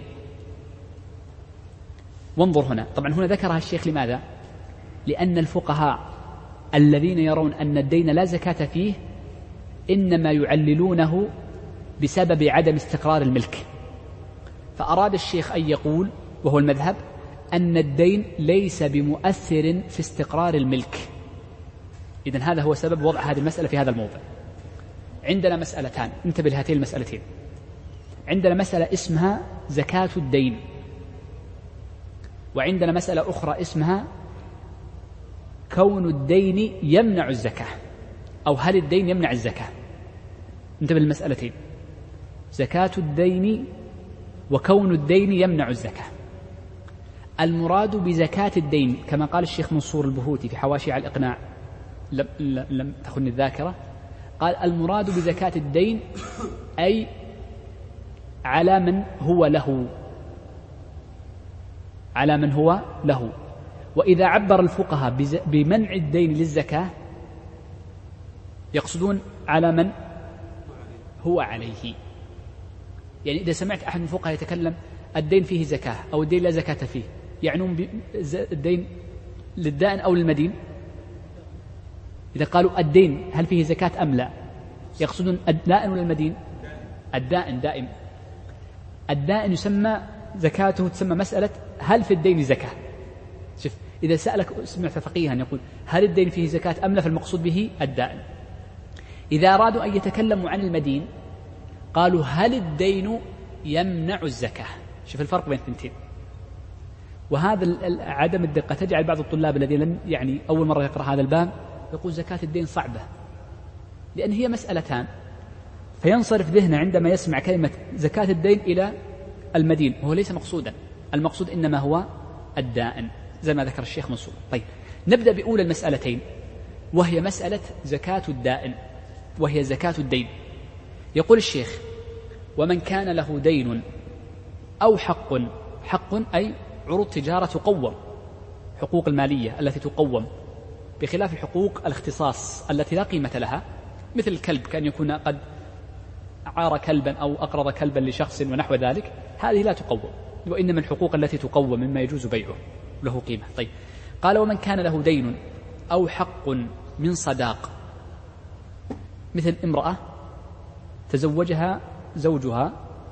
وانظر هنا، طبعا هنا ذكرها الشيخ لماذا؟ لأن الفقهاء الذين يرون أن الدين لا زكاة فيه إنما يعللونه بسبب عدم استقرار الملك. فأراد الشيخ أن يقول، وهو المذهب، أن الدين ليس بمؤثر في استقرار الملك. إذن هذا هو سبب وضع هذه المسألة في هذا الموضع. عندنا مسألتان، انتبه لهاتين المسألتين. عندنا مسألة اسمها زكاة الدين، وعندنا مسألة أخرى اسمها كون الدين يمنع الزكاة، أو هل الدين يمنع الزكاة. انتبه للمسألتين: زكاة الدين وكون الدين يمنع الزكاة. المراد بزكاة الدين كما قال الشيخ منصور البهوتي في حواشي على الإقناع، لم, لم تخن الذاكرة، قال: المراد بزكاة الدين أي على من هو له، على من هو له. وإذا عبر الفقهاء بمنع الدين للزكاة يقصدون على من هو عليه. يعني إذا سمعت أحد من الفقهاء يتكلم الدين فيه زكاة أو الدين لا زكاة فيه، يعنون الدين للدائن أو للمدين. إذا قالوا الدين هل فيه زكاة أم لا، يقصدون الدائن ولا المدين؟ الدائن دائم. الدائن يسمى زكاته تسمى مسألة هل في الدين زكاة. شوف، إذا سألك سمعت فقيها يقول هل الدين فيه زكاة أم لا، فالمقصود به الدائن. إذا أرادوا أن يتكلموا عن المدين قالوا هل الدين يمنع الزكاة. شوف الفرق بين الثنتين. وهذا عدم الدقة تجعل بعض الطلاب الذين لم يعني أول مرة يقرأ هذا الباب يقول زكاة الدين صعبة، لأن هي مسألتان، فينصرف ذهنه عندما يسمع كلمة زكاة الدين إلى المدين، وهو ليس مقصودا. المقصود إنما هو الدائن زي ما ذكر الشيخ منصور. طيب، نبدأ بأولى المسألتين، وهي مسألة زكاة الدائن، وهي زكاة الدين. يقول الشيخ: ومن كان له دين أو حق، حق أي عروض تجارة تقوم، حقوق المالية التي تقوم، بخلاف حقوق الاختصاص التي لا قيمة لها، مثل الكلب كان يكون قد عار كلبا أو أقرض كلبا لشخص ونحو ذلك، هذه لا تقوم، وإنما الحقوق التي تقوم مما يجوز بيعه له قيمة. طيب، قال ومن كان له دين أو حق من صداق، مثل امرأة تزوجها زوجها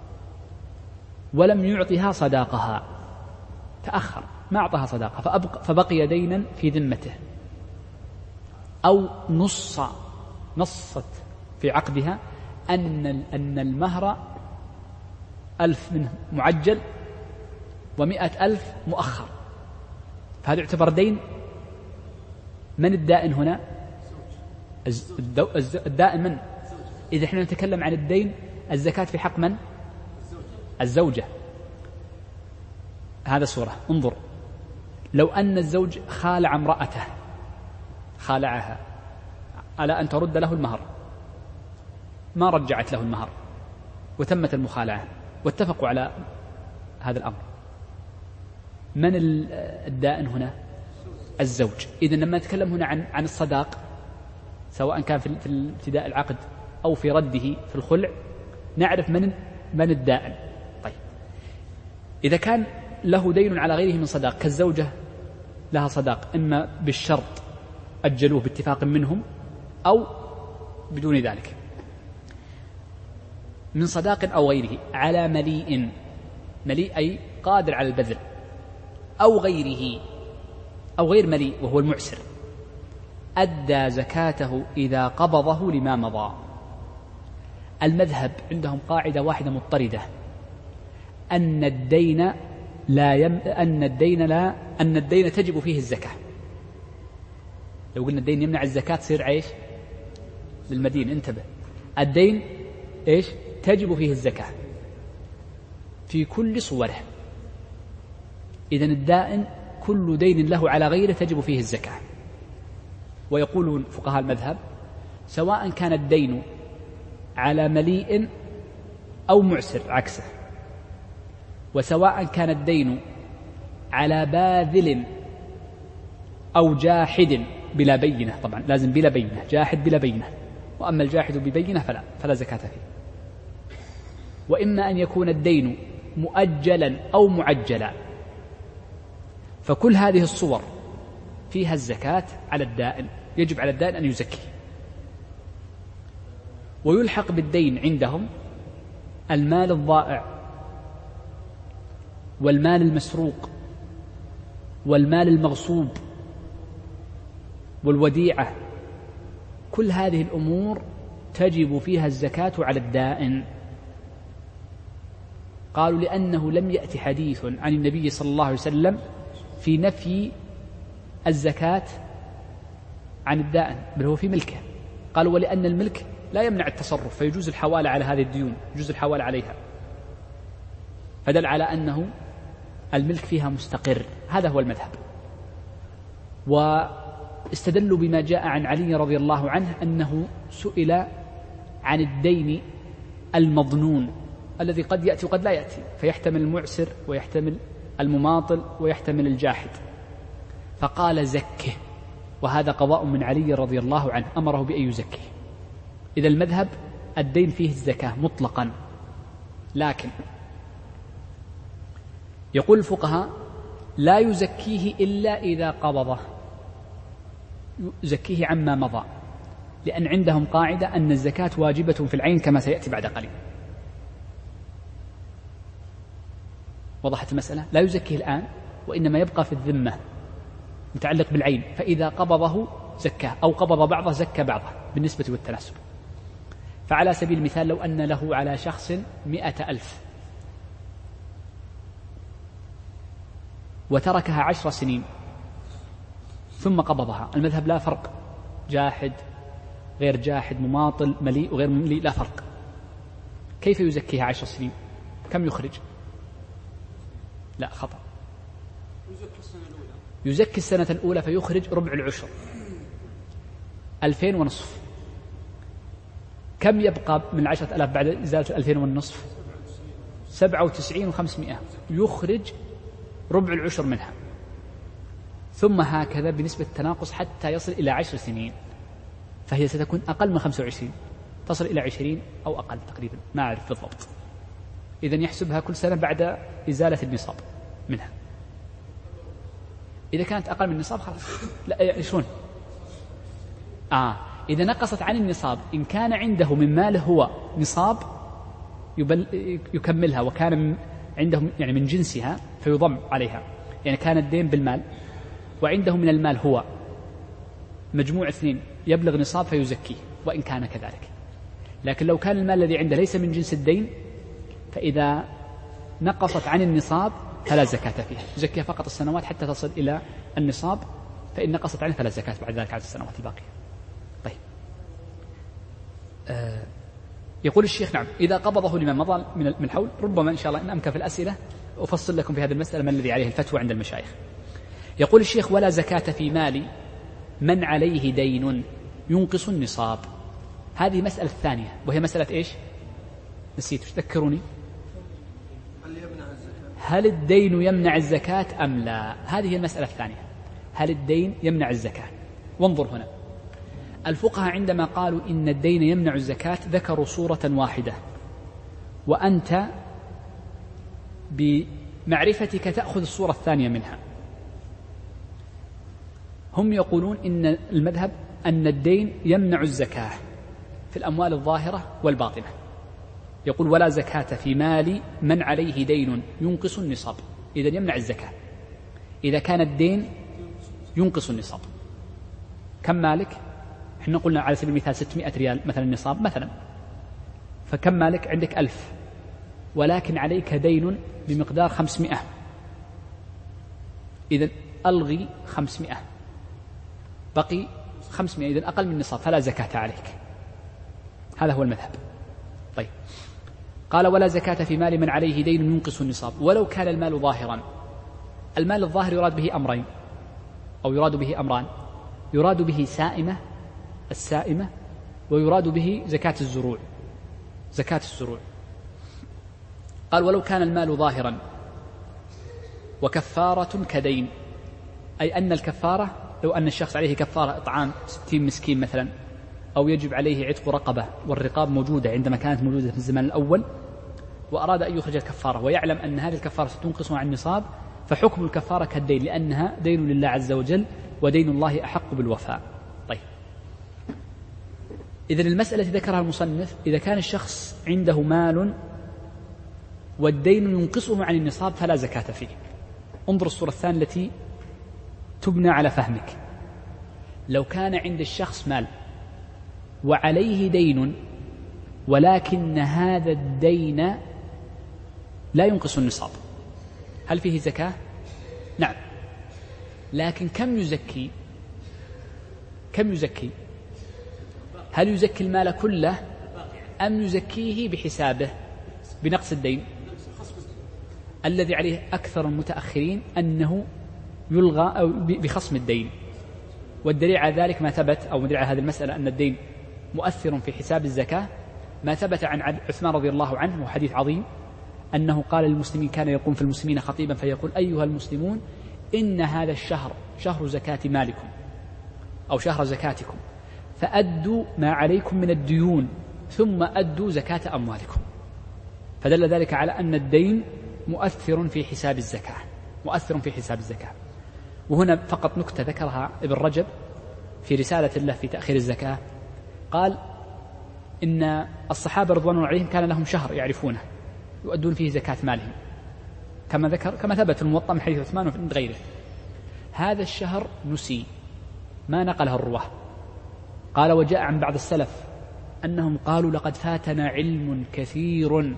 ولم يعطها صداقها، تأخر ما أعطاها صداقة فبقي دينا في ذمته، أو نص نصت في عقدها أن أن المهر ألف منه معجل ومئة ألف مؤخر، فهذا يعتبر دين. من الدائن هنا؟ الدائن من؟ إذا احنا نتكلم عن الدين الزكاة في حق من؟ الزوجة. هذا صورة. انظر، لو أن الزوج خالع امرأته، خالعها على أن ترد له المهر، ما رجعت له المهر وتمت المخالعة واتفقوا على هذا الأمر، من الدائن هنا؟ الزوج. إذن لما نتكلم هنا عن عن الصداق، سواء كان في ابتداء العقد أو في رده في الخلع، نعرف من من الدائن. طيب، إذا كان له دين على غيره من صداق، كالزوجة لها صداق إما بالشرط أجلوه باتفاق منهم أو بدون ذلك، من صداق أو غيره على مليء، مليء أي قادر على البذل، أو غيره أو غير مليء وهو المعسر، أدى زكاته إذا قبضه لما مضى. المذهب عندهم قاعدة واحدة مضطردة، أن الدين لا يم... أن الدين لا أن الدين تجب فيه الزكاة. لو قلنا الدين يمنع الزكاة تصير عيش للمدين، انتبه، الدين إيش؟ تجب فيه الزكاة في كل صوره. إذن الدائن كل دين له على غيره تجب فيه الزكاة. ويقولون فقهاء المذهب سواء كان الدين على مليء أو معسر عكسه، وسواء كان الدين على باذل أو جاحد بلا بينة، طبعا لازم بلا بينة، جاحد بلا بينة، وأما الجاحد ببينة فلا فلا زكاة فيه. وإما أن يكون الدين مؤجلا أو معجلا، فكل هذه الصور فيها الزكاة على الدائن، يجب على الدائن أن يزكي. ويلحق بالدين عندهم المال الضائع والمال المسروق والمال المغصوب والوديعة، كل هذه الأمور تجب فيها الزكاة على الدائن. قالوا لأنه لم يأتي حديث عن النبي صلى الله عليه وسلم في نفي الزكاة عن الدائن، بل هو في ملكه. قالوا ولأن الملك لا يمنع التصرف، فيجوز الحوالة على هذه الديون، يجوز الحوالة عليها، فدل على أنه الملك فيها مستقر. هذا هو المذهب. واستدلوا بما جاء عن علي رضي الله عنه أنه سئل عن الدين المظنون الذي قد يأتي وقد لا يأتي، فيحتمل المعسر ويحتمل المماطل ويحتمل الجاحد، فقال زكه، وهذا قضاء من علي رضي الله عنه، أمره بأن يزكيه. إذا المذهب الدين فيه الزكاة مطلقا، لكن يقول الفقهاء لا يزكيه إلا إذا قبضه، يزكيه عما مضى، لأن عندهم قاعدة أن الزكاة واجبة في العين كما سيأتي بعد قليل. وضحت المسألة؟ لا يزكيه الآن، وإنما يبقى في الذمة متعلق بالعين، فإذا قبضه زكاه، أو قبض بعضه زكى بعضه بالنسبة والتناسب. فعلى سبيل المثال لو أن له على شخص مئة ألف وتركها عشر سنين ثم قبضها، المذهب لا فرق، جاحد غير جاحد، مماطل مليء وغير مليء، لا فرق. كيف يزكيها عشر سنين؟ كم يخرج؟ لا، خطأ. يزكي السنة الأولى فيخرج ربع العشر، ألفين ونصف. كم يبقى من العشرة ألاف بعد إزالة الألفين والنصف؟ سبعة وتسعين وخمسمائة، يخرج ربع العشر منها، ثم هكذا بنسبة تناقص حتى يصل إلى عشر سنين، فهي ستكون أقل من خمسة وعشرين. تصل إلى عشرين أو أقل تقريبا، ما أعرف بالضبط. إذن يحسبها كل سنة بعد إزالة النصاب منها. إذا كانت أقل من النصاب خلاص. لا شلون؟ آه إذا نقصت عن النصاب، إن كان عنده من ماله هو نصاب يبل يكملها، وكان عنده يعني من جنسها فيضم عليها، يعني كان الدين بالمال وعنده من المال هو مجموع اثنين يبلغ نصاب فيزكيه وإن كان كذلك. لكن لو كان المال الذي عنده ليس من جنس الدين، فإذا نقصت عن النصاب فلا زكاة فيها، يزكيها فقط السنوات حتى تصل إلى النصاب، فإن نقصت عنه فلا زكاة بعد ذلك على السنوات الباقية. طيب آه يقول الشيخ نعم إذا قبضه لمن مضى من الحول. ربما إن شاء الله إن أمكن في الأسئلة أفصل لكم في هذه المسألة ما الذي عليه الفتوى عند المشايخ. يقول الشيخ ولا زكاة في مال من عليه دين ينقص النصاب. هذه مسألة ثانية، وهي مسألة إيش؟ نسيت، تذكروني. هل الدين يمنع الزكاة أم لا؟ هذه المسألة الثانية، هل الدين يمنع الزكاة؟ وانظر هنا، الفقهاء عندما قالوا إن الدين يمنع الزكاة ذكروا صورة واحدة، وأنت بمعرفتك تأخذ الصورة الثانية منها. هم يقولون إن المذهب أن الدين يمنع الزكاة في الأموال الظاهرة والباطنة. يقول ولا زكاة في مال من عليه دين ينقص النصاب، إذن يمنع الزكاة إذا كان الدين ينقص النصاب. كم مالك؟ احنا قلنا على سبيل المثال ستمائة ريال مثلا النصاب مثلا، فكم مالك؟ عندك ألف، ولكن عليك دين بمقدار خمسمائة، إذن ألغي خمسمائة، بقي خمسمائة، إذن أقل من النصاب فلا زكاة عليك. هذا هو المذهب. طيب قال ولا زكاة في مال من عليه دين ينقص النصاب ولو كان المال ظاهرا. المال الظاهر يراد به أمرين أو يراد به أمران، يراد به سائمة السائمة، ويراد به زكاة الزروع زكاة الزروع. قال ولو كان المال ظاهرا وكفارة كدين، أي أن الكفارة لو أن الشخص عليه كفارة إطعام ستين مسكين مثلا، أو يجب عليه عتق رقبة، والرقاب موجودة عندما كانت موجودة في الزمان الأول، وأراد أن يخرج الكفارة ويعلم أن هذه الكفارة ستنقص عن النصاب، فحكم الكفارة كالدين، لأنها دين لله عز وجل ودين الله أحق بالوفاء. طيب إذن المسألة ذكرها المصنف إذا كان الشخص عنده مال والدين ينقصه عن النصاب فلا زكاة فيه. انظر الصورة الثانية التي تبنى على فهمك. لو كان عند الشخص مال وعليه دين، ولكن هذا الدين لا ينقص النصاب، هل فيه زكاة؟ نعم، لكن كم يزكي؟ كم يزكي؟ هل يزكي المال كله أم يزكيه بحسابه بنقص الدين؟ الذي عليه أكثر المتأخرين أنه يلغى أو بخصم الدين، والدليل على ذلك ما ثبت، أو دليل على هذه المسألة أن الدين مؤثر في حساب الزكاة، ما ثبت عن عثمان رضي الله عنه، وحديث عظيم، أنه قال للمسلمين، كان يقوم في المسلمين خطيبا فيقول أيها المسلمون إن هذا الشهر شهر زكاة مالكم أو شهر زكاتكم، فأدوا ما عليكم من الديون ثم أدوا زكاة أموالكم. فدل ذلك على أن الدين مؤثر في حساب الزكاة، مؤثر في حساب الزكاة. وهنا فقط نكتة ذكرها ابن رجب في رسالة له في تأخير الزكاة، قال إن الصحابة رضوان الله عليهم كان لهم شهر يعرفونه يؤدون فيه زكاة مالهم، كما ذكر كما ثبت في الموطأ من حديث عثمان ومن غيره. هذا الشهر نسي، ما نقله الرواه. قال وجاء عن بعض السلف أنهم قالوا لقد فاتنا علم كثير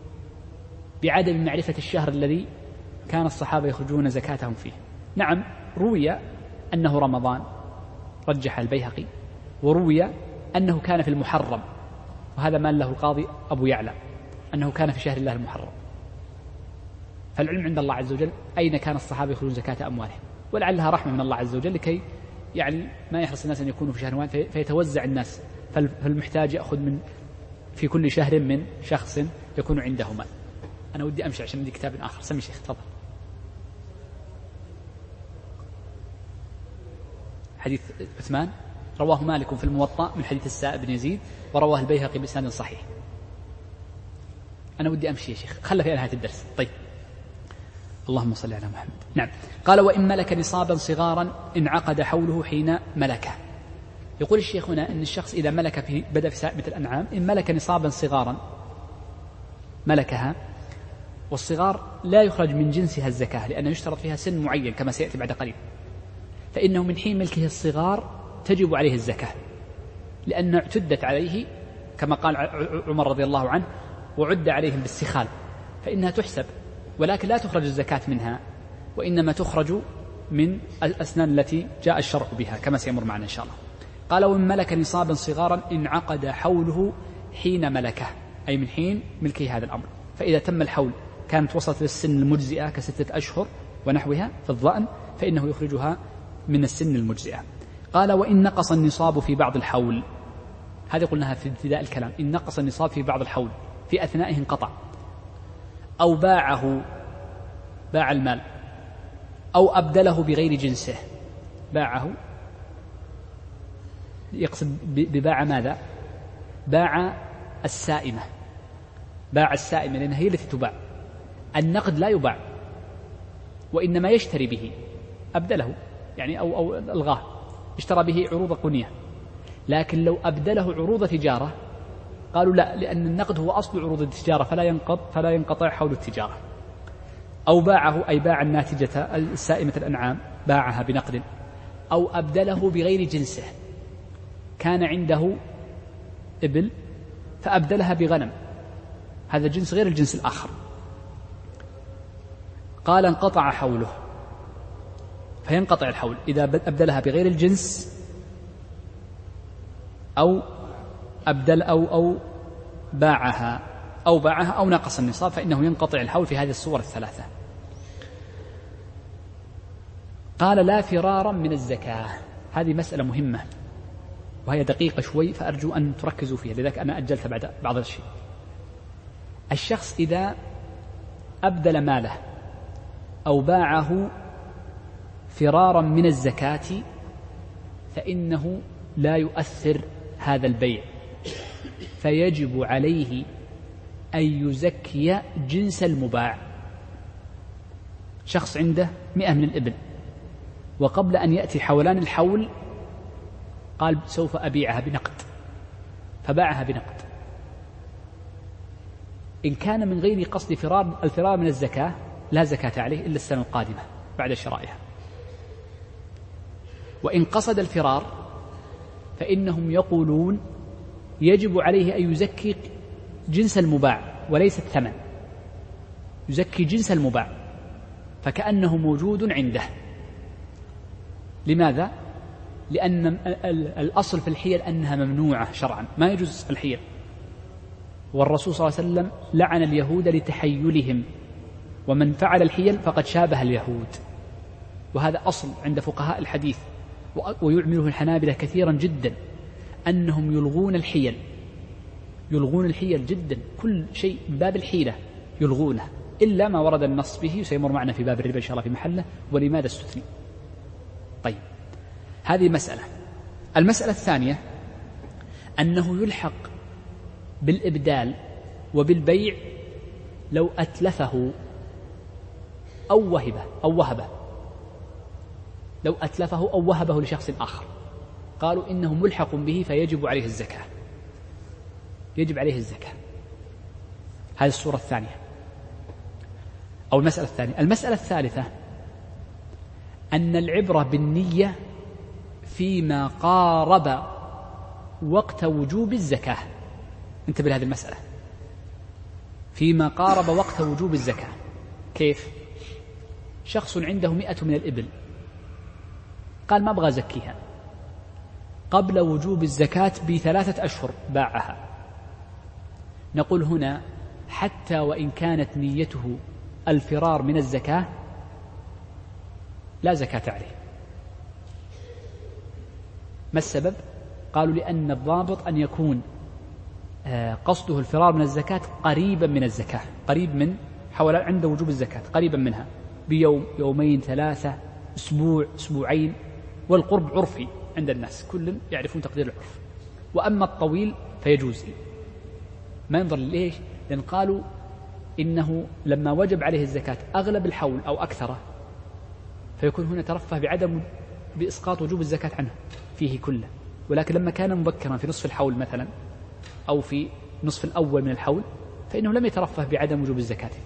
بعدم معرفة الشهر الذي كان الصحابة يخرجون زكاتهم فيه. نعم، روي أنه رمضان، رجح البيهقي، وروي أنه كان في المحرم، وهذا ما له القاضي أبو يعلى أنه كان في شهر الله المحرم. فالعلم عند الله عز وجل أين كان الصحابة يخرجون زكاة أموالهم، ولعلها رحمة من الله عز وجل لكي يعني ما يحرص الناس أن يكونوا في شهر واحد فيتوزع الناس، فالمحتاج يأخذ من في كل شهر من شخص يكون عنده مال. أنا ودي أمشي عشان عندي كتاب آخر. سمي شيخ تفضل. حديث عثمان رواه مالك في الموطأ من حديث السائب بن يزيد، ورواه البيهقي بإسناد صحيح. أنا ودي أمشي يا شيخ، خلى في نهاية الدرس. طيب، اللهم صل على محمد. نعم. قال: وإن ملك نصابا صغارا انعقد حوله حين ملكه. يقول الشيخ هنا أن الشخص إذا ملك في بدأ في سائمة الأنعام، إن ملك نصابا صغارا ملكها، والصغار لا يخرج من جنسها الزكاة لأنه يشترط فيها سن معين كما سيأتي بعد قليل، فإنه من حين ملكه الصغار تجب عليه الزكاة، لأن اعتدت عليه كما قال عمر رضي الله عنه: وعد عليهم بالسخال، فإنها تحسب، ولكن لا تخرج الزكاة منها، وإنما تخرج من الأسنان التي جاء الشرع بها كما سيمر معنا إن شاء الله. قال: وإن ملك نصابا صغارا انعقد حوله حين ملكه، أي من حين ملكه هذا الأمر. فإذا تم الحول كانت وصلت للسن المجزئة كستة أشهر ونحوها في الظأن، فإنه يخرجها من السن المجزئة. قال: وإن نقص النصاب في بعض الحول، هذه قلناها في ابتداء الكلام، إن نقص النصاب في بعض الحول في أثنائه انقطع، أو باعه باع المال، أو أبدله بغير جنسه. باعه يقصد بباع ماذا؟ باع السائمة، باع السائمة لأنها هي التي تباع. النقد لا يباع، وإنما يشتري به، أبدله يعني أو, أو ألغاه، اشترى به عروض قنية. لكن لو أبدله عروض تجارة قالوا لا، لأن النقد هو أصل عروض التجارة فلا ينقطع فلا ينقطع حول التجارة. أو باعه أي باع الناتجة السائمة الأنعام، باعها بنقد، أو أبدله بغير جنسه، كان عنده إبل فأبدلها بغنم، هذا جنس غير الجنس الآخر. قال: انقطع حوله، فينقطع الحول إذا أبدلها بغير الجنس أو أبدل أو أو باعها أو باعها أو نقص النصاب، فإنه ينقطع الحول في هذه الصور الثلاثة. قال: لا فرارا من الزكاة. هذه مسألة مهمة وهي دقيقة شوي، فأرجو أن تركزوا فيها، لذلك أنا أجلت بعد بعض الشيء. الشخص إذا أبدل ماله أو باعه فرارا من الزكاة فإنه لا يؤثر هذا البيع، فيجب عليه أن يزكي جنس المباع. شخص عنده مئة من الإبل، وقبل أن يأتي حولان الحول قال: سوف أبيعها بنقد، فباعها بنقد. إن كان من غير قصد فرار الفرار من الزكاة لا زكاة عليه إلا السنة القادمة بعد شرائها. وإن قصد الفرار فإنهم يقولون يجب عليه أن يزكي جنس المباع وليس الثمن، يزكي جنس المباع فكأنه موجود عنده. لماذا؟ لأن الأصل في الحيل أنها ممنوعة شرعا، ما يجوز الحيل، والرسول صلى الله عليه وسلم لعن اليهود لتحيلهم، ومن فعل الحيل فقد شابه اليهود، وهذا أصل عند فقهاء الحديث، ويعمله الحنابلة كثيرا جدا، أنهم يلغون الحيل، يلغون الحيل جدا، كل شيء من باب الحيلة يلغونه إلا ما ورد النص به، وسيمر معنا في باب الربا إن شاء الله في محله ولماذا استثني. طيب، هذه مسألة. المسألة الثانية أنه يلحق بالإبدال وبالبيع لو أتلفه أو وهبه أو وهبه لو أتلفه أو وهبه لشخص آخر، قالوا إنه ملحق به فيجب عليه الزكاة، يجب عليه الزكاة. هذه الصورة الثانية أو المسألة الثانية. المسألة الثالثة أن العبرة بالنية فيما قارب وقت وجوب الزكاة. انتبه لهذه المسألة، فيما قارب وقت وجوب الزكاة. كيف؟ شخص عنده مئة من الإبل، قال: ما أبغى أزكيها، قبل وجوب الزكاة بثلاثة أشهر باعها. نقول هنا حتى وإن كانت نيته الفرار من الزكاة لا زكاة عليه. ما السبب؟ قالوا: لأن الضابط أن يكون قصده الفرار من الزكاة قريبا من الزكاة، قريب من حول عند وجوب الزكاة، قريبا منها بيوم، يومين، ثلاثة، أسبوع، أسبوعين، والقرب عرفي عند الناس، كل يعرفون تقدير العرف. وأما الطويل فيجوز، ما ينظر ليش؟ لأن قالوا إنه لما وجب عليه الزكاة أغلب الحول أو أكثره، فيكون هنا ترفه بعدم بإسقاط وجوب الزكاة عنه فيه كله. ولكن لما كان مبكرا في نصف الحول مثلا أو في نصف الأول من الحول فإنه لم يترفه بعدم وجوب الزكاة فيه.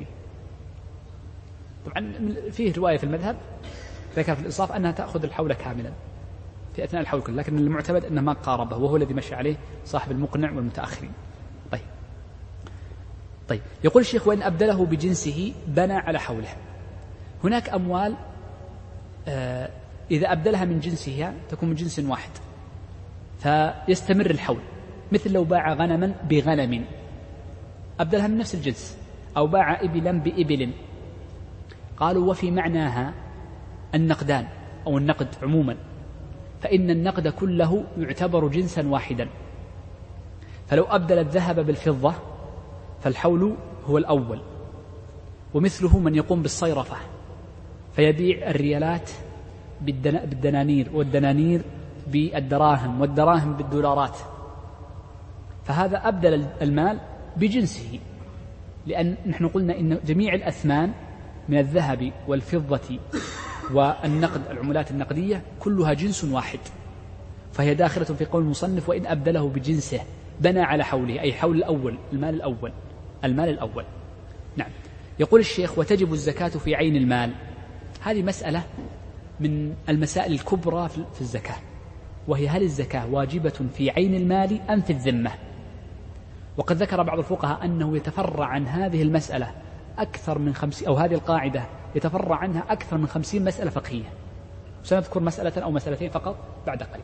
طبعا فيه رواية في المذهب ذكر في الإنصاف أنها تأخذ الحول كاملا في أثناء الحول كله، لكن المعتمد أنه ما قاربه، وهو الذي مشى عليه صاحب المقنع والمتأخرين. طيب طيب يقول الشيخ: وإن أبدله بجنسه بنى على حوله. هناك أموال آه إذا أبدلها من جنسها تكون من جنس واحد فيستمر الحول، مثل لو باع غنما بغنم أبدلها من نفس الجنس، أو باع إبلا بإبل. قالوا: وفي معناها النقدان أو النقد عموما، فإن النقد كله يعتبر جنسا واحدا. فلو أبدل الذهب بالفضة فالحول هو الأول، ومثله من يقوم بالصيرفة فيبيع الريالات بالدنانير والدنانير بالدراهم والدراهم بالدولارات، فهذا أبدل المال بجنسه، لأن نحن قلنا إن جميع الأثمان من الذهب والفضة والنقد العملات النقدية كلها جنس واحد، فهي داخلة في قول المصنف: وإن أبدله بجنسه بنى على حوله، أي حول الأول، المال الأول المال الأول. نعم. يقول الشيخ: وتجب الزكاة في عين المال. هذه مسألة من المسائل الكبرى في الزكاة، وهي هل الزكاة واجبة في عين المال أم في الذمة؟ وقد ذكر بعض الفقهاء أنه يتفرع عن هذه المسألة أكثر من خمسين، أو هذه القاعدة يتفرع عنها أكثر من خمسين مسألة فقهية. سنذكر مسألة أو مسألتين فقط بعد قليل.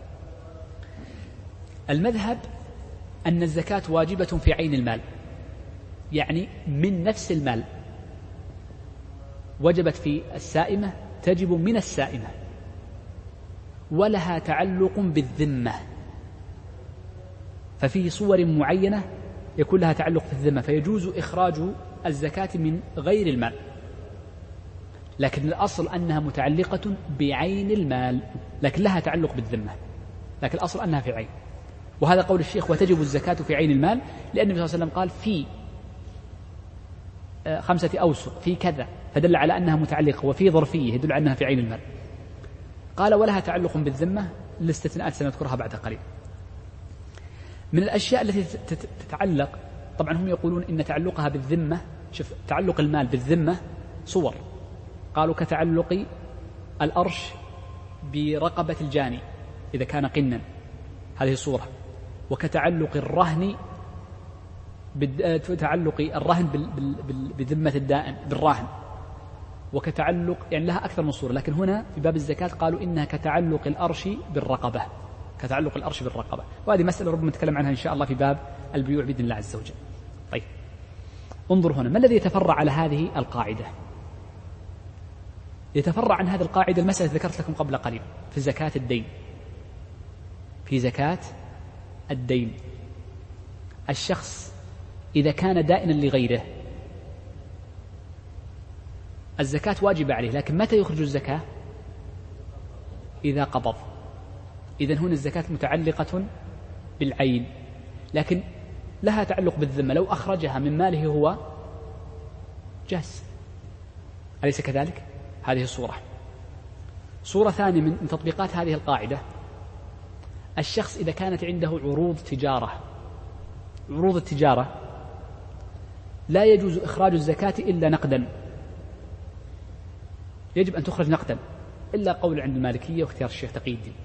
المذهب أن الزكاة واجبة في عين المال، يعني من نفس المال. وجبت في السائمة تجب من السائمة، ولها تعلق بالذمة، ففي صور معينة يكون لها تعلق في الذمة، فيجوز إخراج الزكاة من غير المال، لكن الأصل أنها متعلقة بعين المال، لكن لها تعلق بالذمة، لكن الأصل أنها في عين. وهذا قول الشيخ: وتجب الزكاة في عين المال، لأن النبي صلى الله عليه وسلم قال في خمسة أوسق في كذا، فدل على أنها متعلقة، وفي ظرفية يدل على أنها في عين المال. قال: ولها تعلق بالذمة، الاستثناءات سنذكرها بعد قليل. من الأشياء التي تتعلق، طبعا هم يقولون إن تعلقها بالذمة، شوف تعلق المال بالذمة صور، قالوا كتعلق الأرش برقبة الجاني إذا كان قنا، هذه صورة، وكتعلق الرهن بتعلق الرهن بذمة الدائن بالراهن، وكتعلق يعني لها أكثر من صورة، لكن هنا في باب الزكاة قالوا إنها كتعلق الأرش بالرقبة، كتعلق الأرش بالرقبة. وهذه مسألة ربما نتكلم عنها إن شاء الله في باب البيوع بإذن الله عز وجل. طيب انظر هنا ما الذي يتفرع على هذه القاعدة؟ يتفرع عن هذه القاعدة المسألة ذكرت لكم قبل قليل في زكاة الدين. في زكاة الدين الشخص إذا كان دائنا لغيره الزكاة واجبة عليه، لكن متى يخرج الزكاة؟ إذا قبض. إذن هنا الزكاة متعلقة بالعين، لكن لها تعلق بالذمة، لو أخرجها من ماله هو جاز، أليس كذلك؟ هذه الصورة. صورة ثانية من تطبيقات هذه القاعدة: الشخص إذا كانت عنده عروض تجارة، عروض التجارة لا يجوز إخراج الزكاة إلا نقدا، يجب أن تخرج نقدا، إلا قول عند المالكية واختيار الشيخ تقي الدين.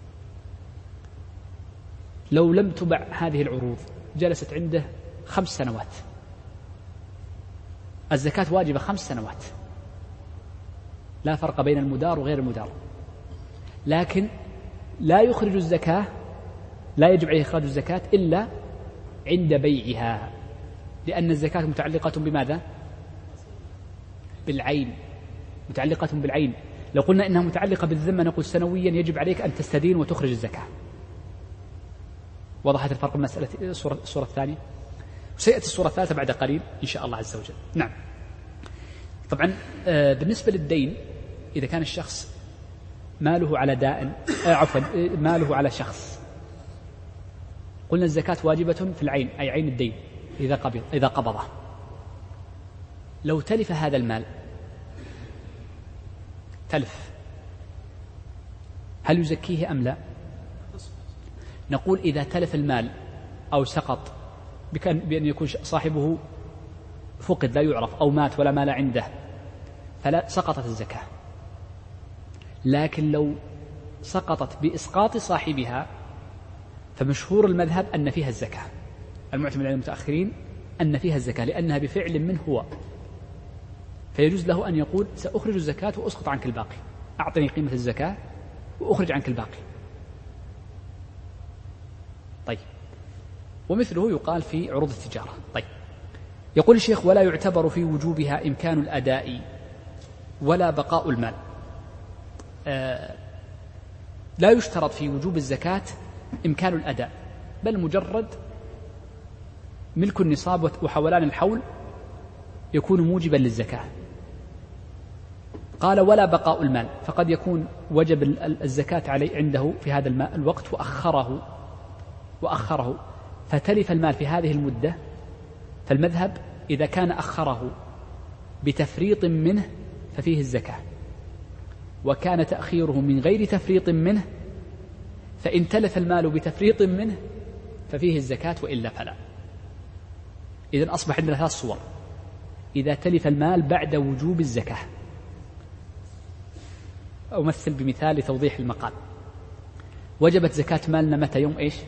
لو لم تبع هذه العروض جلست عنده خمس سنوات، الزكاة واجبة خمس سنوات، لا فرق بين المدار وغير المدار، لكن لا يخرج الزكاة، لا يجب عليه إخراج الزكاة إلا عند بيعها، لأن الزكاة متعلقة بماذا؟ بالعين، متعلقة بالعين. لو قلنا إنها متعلقة بالذمة نقول سنويا يجب عليك أن تستدين وتخرج الزكاة. وضحت الفرق المسألة الصورة, الصورة الثانية، وسيأتي الصورة الثالثة بعد قليل إن شاء الله عز وجل. نعم. طبعا بالنسبة للدين إذا كان الشخص ماله على دائن، عفوا ماله على شخص، قلنا الزكاة واجبة في العين، أي عين الدين إذا قبض إذا قبضه. لو تلف هذا المال، تلف، هل يزكيه أم لا؟ نقول إذا تلف المال أو سقط بأن يكون صاحبه فقد لا يعرف أو مات ولا مال عنده فلا سقطت الزكاة. لكن لو سقطت بإسقاط صاحبها فمشهور المذهب أن فيها الزكاة، المعتمد على المتأخرين أن فيها الزكاة لأنها بفعل منه هو، فيجوز له أن يقول سأخرج الزكاة وأسقط عنك الباقي، أعطني قيمة الزكاة وأخرج عنك الباقي. طيب، ومثله يقال في عروض التجارة. طيب، يقول الشيخ ولا يعتبر في وجوبها إمكان الأداء ولا بقاء المال. آه لا يشترط في وجوب الزكاة إمكان الأداء، بل مجرد ملك النصاب وحولان الحول يكون موجبا للزكاة. قال ولا بقاء المال، فقد يكون وجب الزكاة عليه عنده في هذا الماء الوقت وأخره وأخره فتلف المال في هذه المدة، فالمذهب إذا كان أخره بتفريط منه ففيه الزكاة، وكان تأخيره من غير تفريط منه فإن تلف المال بتفريط منه ففيه الزكاة وإلا فلا. إذن أصبح عندنا ثلاث صور: إذا تلف المال بعد وجوب الزكاة. أمثل بمثال لتوضيح المقال. وجبت زكاة مالنا متى؟ يوم إيش؟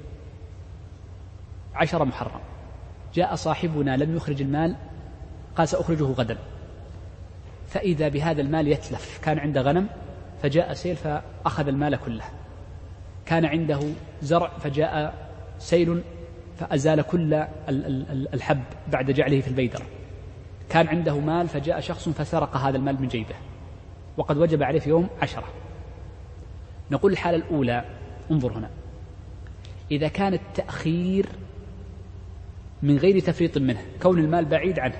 عشر محرم. جاء صاحبنا لم يخرج المال، قال سأخرجه غدا، فإذا بهذا المال يتلف. كان عنده غنم فجاء سيل فأخذ المال كله، كان عنده زرع فجاء سيل فأزال كل الحب بعد جعله في البيدر، كان عنده مال فجاء شخص فسرق هذا المال من جيبه وقد وجب عليه في يوم عشرة. نقول الحالة الأولى، انظر هنا، إذا كان التأخير من غير تفريط منه، كون المال بعيد عنه،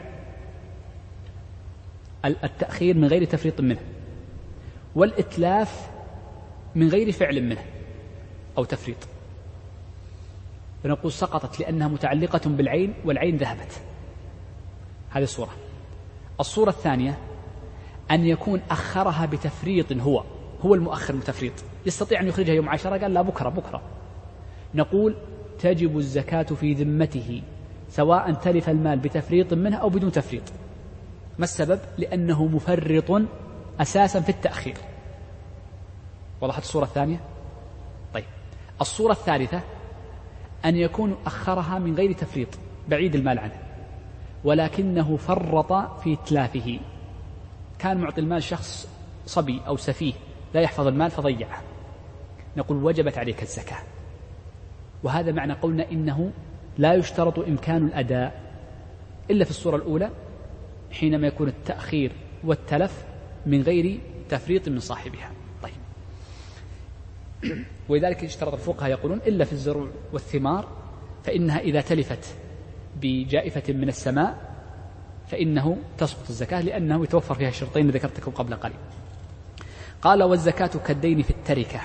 التأخير من غير تفريط منه، والإتلاف من غير فعل منه أو تفريط، فنقول سقطت لأنها متعلقة بالعين والعين ذهبت. هذه الصورة. الصورة الثانية أن يكون أخرها بتفريط، هو هو المؤخر بتفريط، يستطيع أن يخرجها يوم عشرة، قال لا بكرة بكرة، نقول تجب الزكاة في ذمته سواء تلف المال بتفريط منه أو بدون تفريط. ما السبب؟ لأنه مفرط أساسا في التأخير. وضحت الصورة الثانية؟ طيب، الصورة الثالثة أن يكون أخرها من غير تفريط، بعيد المال عنه، ولكنه فرط في إتلافه، كان معطي المال شخص صبي أو سفيه لا يحفظ المال فضيعه، نقول وجبت عليك الزكاة. وهذا معنى قولنا إنه لا يشترط إمكان الأداء إلا في الصورة الأولى، حينما يكون التأخير والتلف من غير تفريط من صاحبها. طيب، ولذلك اشترط الفقهاء يقولون إلا في الزروع والثمار فإنها إذا تلفت بجائفة من السماء فإنه تسقط الزكاة، لأنه يتوفر فيها الشرطين الذي ذكرتكم قبل قليل. قال والزكاة كالدين في التركة.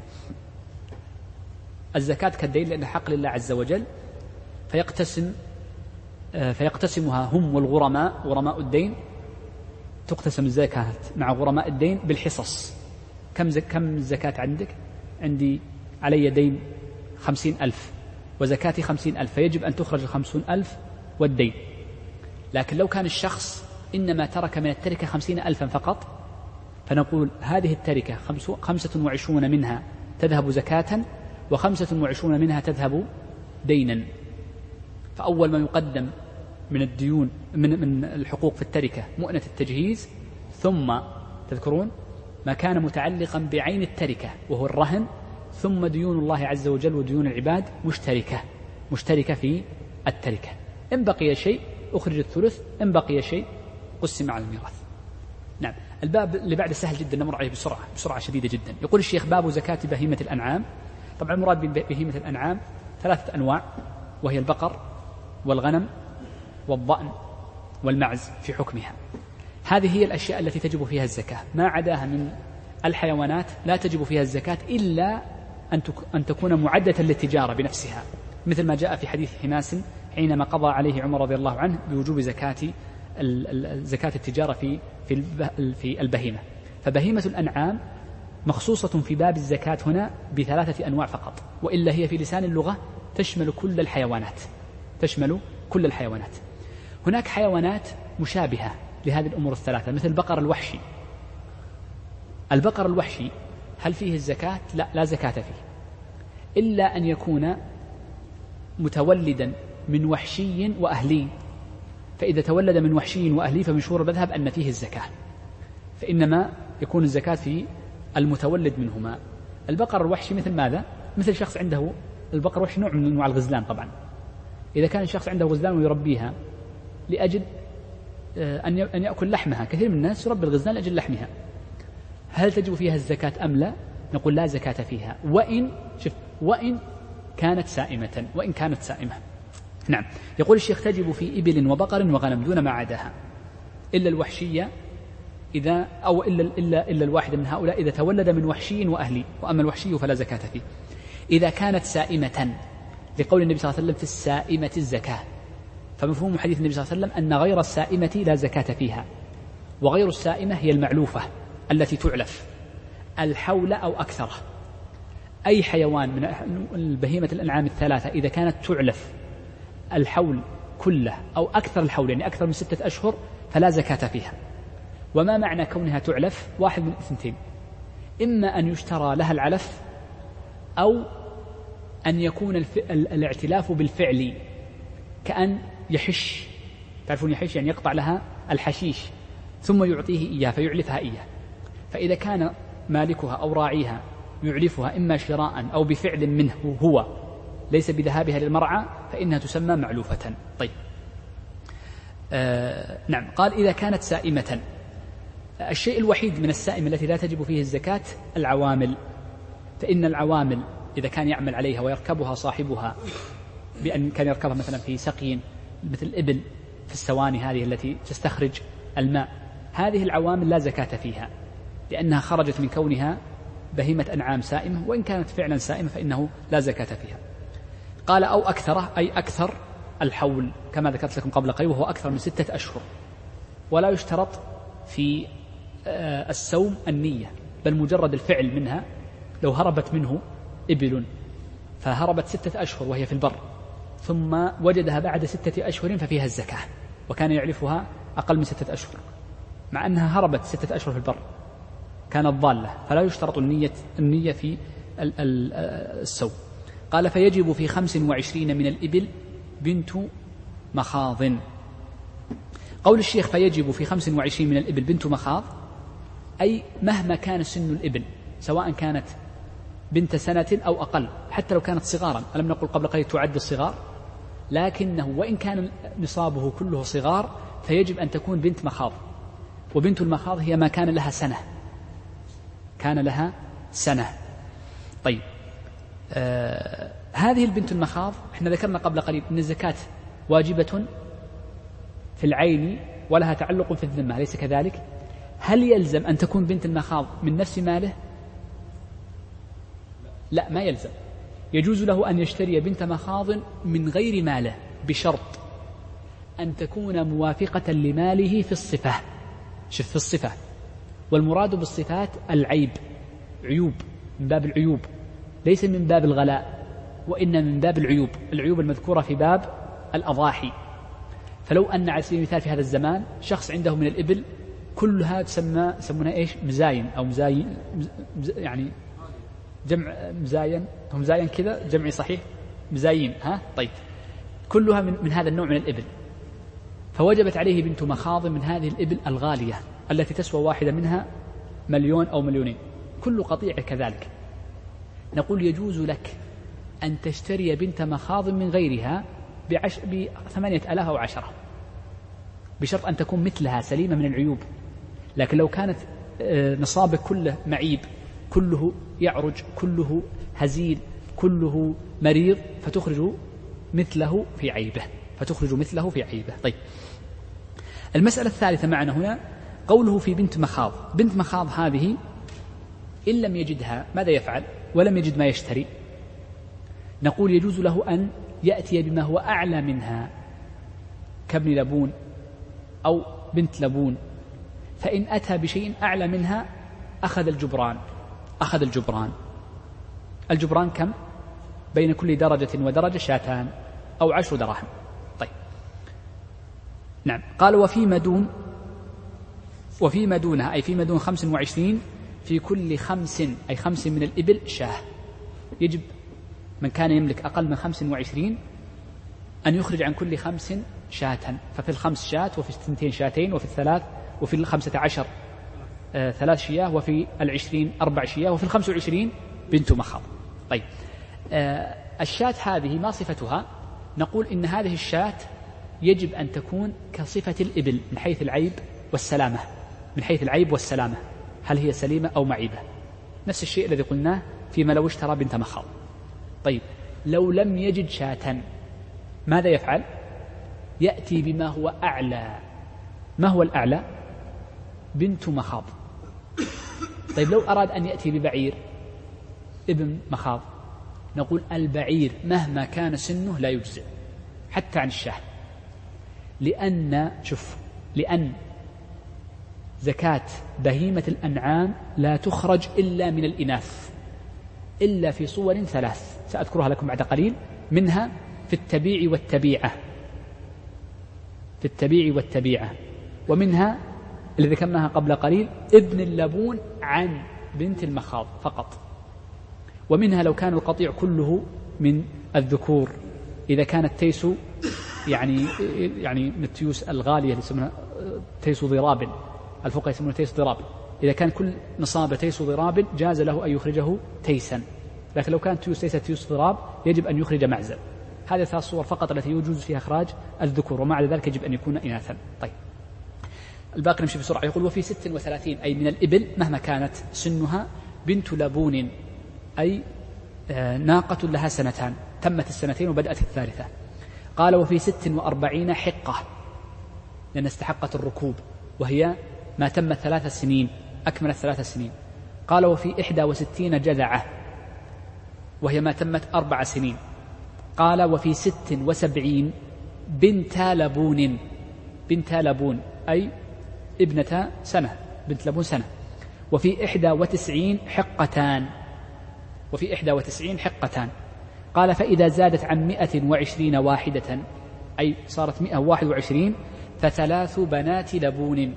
الزكاة كالدين لأنها حق لله عز وجل، فيقتسم فيقتسمها هم والغرماء، غرماء الدين، تقتسم الزكاة مع غرماء الدين بالحصص. كم زك كم الزكاة عندك؟ عندي علي دين خمسين ألف وزكاتي خمسين ألف، فيجب أن تخرج الخمسون ألف والدين. لكن لو كان الشخص إنما ترك من التركة خمسين ألفا فقط، فنقول هذه التركة خمسة وعشرون منها تذهب زكاة وخمسة وعشرون منها تذهب دينا. فأول ما يقدم من الديون من, من الحقوق في التركة مؤنة التجهيز، ثم تذكرون ما كان متعلقا بعين التركة وهو الرهن، ثم ديون الله عز وجل وديون العباد مشتركة مشتركة في التركة. إن بقي شيء أخرج الثلث، إن بقي شيء قسم على الميراث. نعم. الباب اللي بعد سهل جدا، نمر عليه بسرعة بسرعة شديدة جدا. يقول الشيخ باب زكاة بهيمة الأنعام. طبعا المراد بهيمة الأنعام ثلاثة أنواع، وهي البقر والغنم والضأن والمعز في حكمها. هذه هي الأشياء التي تجب فيها الزكاة، ما عداها من الحيوانات لا تجب فيها الزكاة إلا أن تكون معدة للتجارة بنفسها، مثل ما جاء في حديث حماس حينما قضى عليه عمر رضي الله عنه بوجوب زكاة زكاة التجارة في في البهيمة. فبهيمة الأنعام مخصوصة في باب الزكاة هنا بثلاثة أنواع فقط، وإلا هي في لسان اللغة تشمل كل الحيوانات، تشمل كل الحيوانات. هناك حيوانات مشابهة لهذه الأمور الثلاثة، مثل البقر الوحشي. البقر الوحشي هل فيه الزكاة؟ لا، لا زكاة فيه، إلا أن يكون متولدا من وحشي وأهلي. فإذا تولد من وحشي وأهلي فمشهور المذهب أن فيه الزكاة، فإنما يكون الزكاة في المتولد منهما. البقر الوحشي مثل ماذا؟ مثل شخص عنده البقر الوحشي نوع من أنواع الغزلان. طبعا إذا كان الشخص عنده غزلان ويربيها لأجل أن يأكل لحمها، كثير من الناس يربي الغزلان لأجل لحمها، هل تجب فيها الزكاة أم لا؟ نقول لا زكاة فيها، وإن شوف وإن كانت سائمة، وإن كانت سائمة. نعم. يقول الشيخ تجب في إبل وبقر وغنم دون ما عداها، إلا الوحشية إذا أو إلا إلا إلا الواحد من هؤلاء إذا تولد من وحشي وأهلي، وأما الوحشي فلا زكاة فيه. إذا كانت سائمة، لقول النبي صلى الله عليه وسلم في السائمة الزكاة، فمفهوم حديث النبي صلى الله عليه وسلم أن غير السائمة لا زكاة فيها، وغير السائمة هي المعلوفة التي تعلف الحول أو أكثر. أي حيوان من بهيمة الأنعام الثلاثة إذا كانت تعلف الحول كله أو أكثر الحول، يعني أكثر من ستة أشهر، فلا زكاة فيها. وما معنى كونها تعلف؟ واحد من اثنتين، إما أن يشترى لها العلف، أو أن يكون الف... الاعتلاف بالفعل، كأن يحش، تعرفون يحش يعني يقطع لها الحشيش ثم يعطيه إياه فيعلفها إياه. فإذا كان مالكها أو راعيها يعلفها إما شراء أو بفعل منه هو ليس بذهابها للمرعى فإنها تسمى معلوفة. طيب آه نعم. قال إذا كانت سائمة، الشيء الوحيد من السائمة التي لا تجب فيه الزكاة العوامل، فإن العوامل إذا كان يعمل عليها ويركبها صاحبها بأن كان يركبها مثلا في سقي مثل الإبل في السواني هذه التي تستخرج الماء، هذه العوامل لا زكاة فيها لأنها خرجت من كونها بهيمة أنعام سائمة، وإن كانت فعلا سائمة فإنه لا زكاة فيها. قال أو أكثره، أي أكثر الحول كما ذكرت لكم قبل قليل، وهو أكثر من ستة أشهر. ولا يشترط في السوم النية، بل مجرد الفعل منها. لو هربت منه إبل فهربت ستة أشهر وهي في البر، ثم وجدها بعد ستة أشهر ففيها الزكاة، وكان يعرفها أقل من ستة أشهر، مع أنها هربت ستة أشهر في البر كانت ضالة، فلا يشترط النية, النية في السوم. قال فيجب في خمس وعشرين من الإبل بنت مخاض. قول الشيخ فيجب في خمس وعشرين من الإبل بنت مخاض، أي مهما كان سن الإبل، سواء كانت بنت سنة أو أقل، حتى لو كانت صغارا. ألم نقول قبل قليل تعد الصغار؟ لكنه وإن كان نصابه كله صغار فيجب أن تكون بنت مخاض. وبنت المخاض هي ما كان لها سنة، كان لها سنة. طيب آه هذه البنت المخاض احنا ذكرنا قبل قليل أن الزكاة واجبة في العين ولها تعلق في الذمة، ليس كذلك؟ هل يلزم أن تكون بنت المخاض من نفس ماله؟ لا، ما يلزم. يجوز له أن يشتري بنت مخاض من غير ماله بشرط أن تكون موافقة لماله في الصفة. شوف، في الصفة، والمراد بالصفات العيب، عيوب، من باب العيوب، ليس من باب الغلاء، وإن من باب العيوب، العيوب المذكورة في باب الأضاحي. فلو أن على سبيل المثال في هذا الزمان شخص عنده من الإبل كلها تسمى يسمونها إيش؟ مزاين أو مزاين، مز... يعني جمع مزاين، هم مزاين كذا جمعي صحيح، مزاين، ها طيب، كلها من, من هذا النوع من الإبل، فوجبت عليه بنت مخاض من هذه الإبل الغالية التي تسوى واحدة منها مليون أو مليونين، كل قطيع كذلك. نقول يجوز لك أن تشتري بنت مخاض من غيرها بعش... بثمانية ألاف أو عشرة، بشرط أن تكون مثلها سليمة من العيوب. لكن لو كانت نصابك كله معيب، كله يعرج، كله هزيل، كله مريض، فتخرج مثله في عيبه، فتخرج مثله في عيبه. طيب المسألة الثالثة معنا هنا قوله في بنت مخاض. بنت مخاض هذه إن لم يجدها ماذا يفعل؟ ولم يجد ما يشتري، نقول يجوز له أن يأتي بما هو أعلى منها كابن لبون أو بنت لبون، فإن أتى بشيء أعلى منها أخذ الجبران. أخذ الجبران الجبران كم؟ بين كل درجة ودرجة شاتان أو عشر دراهم. طيب نعم. قال وفيما دون وفيما دونها أي فيما دون خمس وعشرين في كل خمس أي خمس من الإبل شاه. يجب من كان يملك أقل من خمس وعشرين أن يخرج عن كل خمس شاة، ففي الخمس شاة، وفي الثنتين شاتين، وفي الثلاث، وفي الخمسة عشر آه ثلاث شياه، وفي العشرين أربع شياه، وفي الخمس وعشرين بنت مخاض. طيب آه الشاة هذه ما صفتها؟ نقول إن هذه الشاة يجب أن تكون كصفة الإبل من حيث العيب والسلامة، من حيث العيب والسلامة، هل هي سليمة أو معيبة، نفس الشيء الذي قلناه فيما لو اشترى بنت مخاض. طيب لو لم يجد شاة ماذا يفعل؟ يأتي بما هو أعلى. ما هو الأعلى؟ بنت مخاض. طيب لو أراد أن يأتي ببعير ابن مخاض، نقول البعير مهما كان سنه لا يجزئ حتى عن الشاه، لأن شوف لأن زكاة بهيمة الأنعام لا تخرج إلا من الإناث إلا في صور ثلاث سأذكرها لكم بعد قليل، منها في التبيع والتبيعة في التبيع والتبيعة ومنها اللي ذكرناها قبل قليل ابن اللبون عن بنت المخاض فقط، ومنها لو كان القطيع كله من الذكور، إذا كانت تيس يعني يعني من التيوس الغالية اللي يسمونها تيس ضراب، الفقهاء يسمونها تيس ضراب، إذا كان كل نصاب تيس ضراب جاز له أن يخرجه تيسا، لكن لو كانت تيوس ليست تيوس ضراب يجب أن يخرج معزل. هذه ثلاث صور فقط التي يجوز فيها إخراج الذكور، ومع ذلك يجب أن يكون إناثا. طيب الباقي نمشي بسرعة. يقول وفي ست وثلاثين أي من الإبل مهما كانت سنها بنت لبون أي ناقة لها سنتان، تمت السنتين وبدأت الثالثة. قال وفي ست وأربعين حقة لأن استحقت الركوب، وهي ما تمت ثلاث سنين أكملت ثلاث سنين. قال وفي إحدى وستين جذعة وهي ما تمت أربع سنين. قال وفي ست وسبعين بنت لبون بنت لبون أي ابنة سنة بنت لبون سنة. وفي إحدى وتسعين حقتان وفي إحدى وتسعين حقتان. قال فإذا زادت عن مئة وعشرين واحدة أي صارت مئة وواحد وعشرين فثلاث بنات لبون.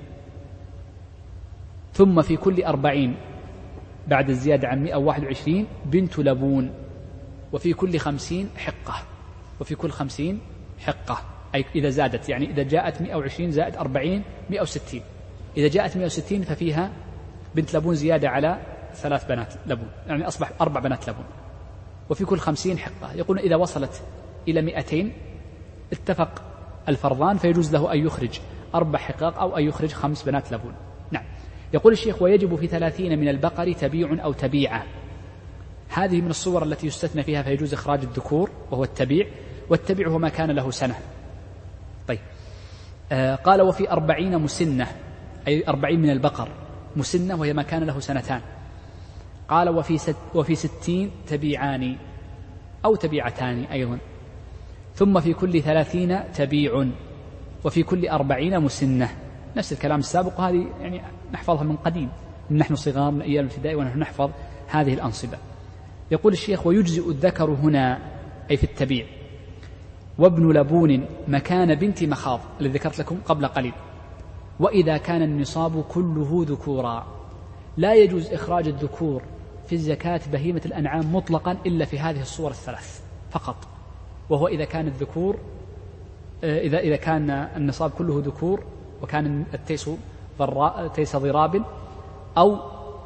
ثم في كل أربعين بعد الزيادة عن مئة وواحد وعشرين بنت لبون. وفي كل خمسين حقة وفي كل خمسين حقة أي إذا زادت، يعني إذا جاءت مئة وعشرين زائد أربعين مئة وستين، إذا جاءت مئة وستين ففيها بنت لبون زيادة على ثلاث بنات لبون، يعني أصبح أربع بنات لبون. وفي كل خمسين حقة. يقولون إذا وصلت إلى مئتين اتفق الفرضان فيجوز له أن يخرج أربع حقاق أو أن يخرج خمس بنات لبون. نعم. يقول الشيخ ويجب في ثلاثين من البقر تبيع أو تبيعة. هذه من الصور التي يستثنى فيها فيجوز إخراج الذكور وهو التبيع، والتبيع هو ما كان له سنة. طيب آه قال وفي أربعين مسنة أي أربعين من البقر مسنة وهي ما كان له سنتان. قال وفي, ست وفي ستين تبيعان أو تبيعتان أيضا. ثم في كل ثلاثين تبيع وفي كل أربعين مسنة. نفس الكلام السابق، وهذه يعني نحفظها من قديم، نحن صغار من أيام الابتدائي ونحن نحفظ هذه الأنصبة. يقول الشيخ ويجزئ الذكر هنا أي في التبيع وابن لبون مكان بنت مخاض الذي ذكرت لكم قبل قليل، وإذا كان النصاب كله ذكورا. لا يجوز إخراج الذكور في الزكاة بهيمة الأنعام مطلقا إلا في هذه الصور الثلاث فقط، وهو إذا كان الذكور إذا إذا كان النصاب كله ذكور وكان التيس تيس ضراب، أو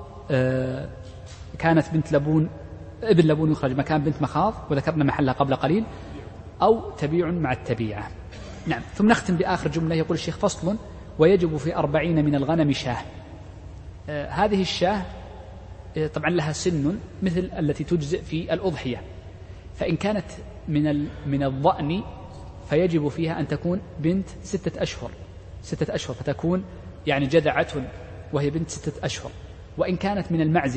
كانت بنت لبون ابن لبون يخرج مكان بنت مخاض وذكرنا محلها قبل قليل، أو تبيع مع التبيعة. نعم. ثم نختم بآخر جملة. يقول الشيخ فصل ويجب في أربعين من الغنم شاه. آه هذه الشاه آه طبعا لها سن مثل التي تجزئ في الأضحية، فإن كانت من من الضأن فيجب فيها أن تكون بنت ستة أشهر ستة أشهر فتكون يعني جذعة وهي بنت ستة أشهر. وإن كانت من المعز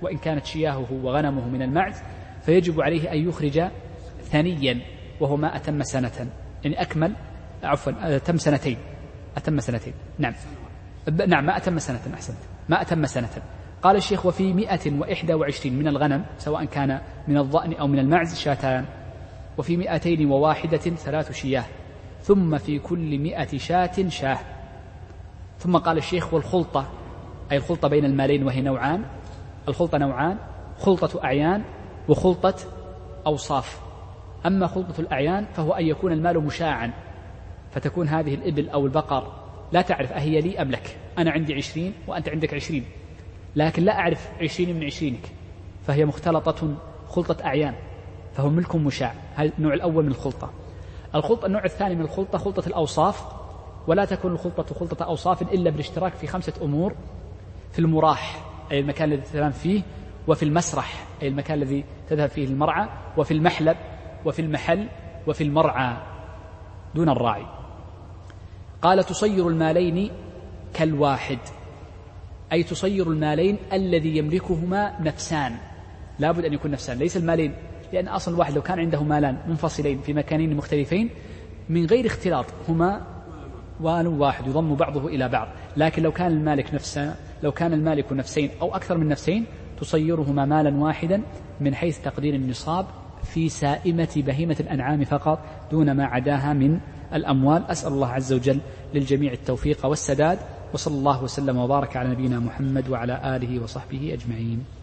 وإن كانت شياهه وغنمه من المعز فيجب عليه أن يخرج ثنيا وهو ما أتم سنة، يعني أكمل عفوا أتم سنتين أتم سنتين نعم نعم ما أتم سنة أحسنت ما أتم سنة. قال الشيخ وفي مئة وإحدى وعشرين من الغنم سواء كان من الضأن أو من المعز شاتان، وفي مئتين وواحدة ثلاث شياه، ثم في كل مئة شاة شاه. ثم قال الشيخ والخلطة أي الخلطة بين المالين وهي نوعان، الخلطة نوعان خلطة أعيان وخلطة أوصاف. أما خلطة الأعيان فهو أن يكون المال مشاعا، فتكون هذه الإبل أو البقر لا تعرف أهي لي أم لك، أنا عندي عشرين وأنت عندك عشرين لكن لا أعرف عشرين من عشرينك، فهي مختلطة خلطة أعيان فهو ملك مشاع. هذا النوع الأول من الخلطة. الخلطة النوع الثاني من الخلطة خلطة الأوصاف، ولا تكون الخلطة خلطة أوصاف إلا بالاشتراك في خمسة أمور: في المراح أي المكان الذي تنام فيه، وفي المسرح أي المكان الذي تذهب فيه المرعى، وفي المحلب، وفي المحل، وفي المرعى دون الراعي. قال تصير المالين كالواحد أي تصير المالين الذي يملكهما نفسان، لا بد أن يكون نفسان ليس المالين، لأن أصل الواحد لو كان عنده مالان منفصلين في مكانين مختلفين من غير اختلاط هما وال واحد يضم بعضه إلى بعض، لكن لو كان المالك نفسا لو كان المالك نفسين أو أكثر من نفسين تصيرهما مالا واحدا من حيث تقدير النصاب في سائمة بهيمة الأنعام فقط دون ما عداها من الأموال. أسأل الله عز وجل للجميع التوفيق والسداد، وصلى الله وسلم وبارك على نبينا محمد وعلى آله وصحبه أجمعين.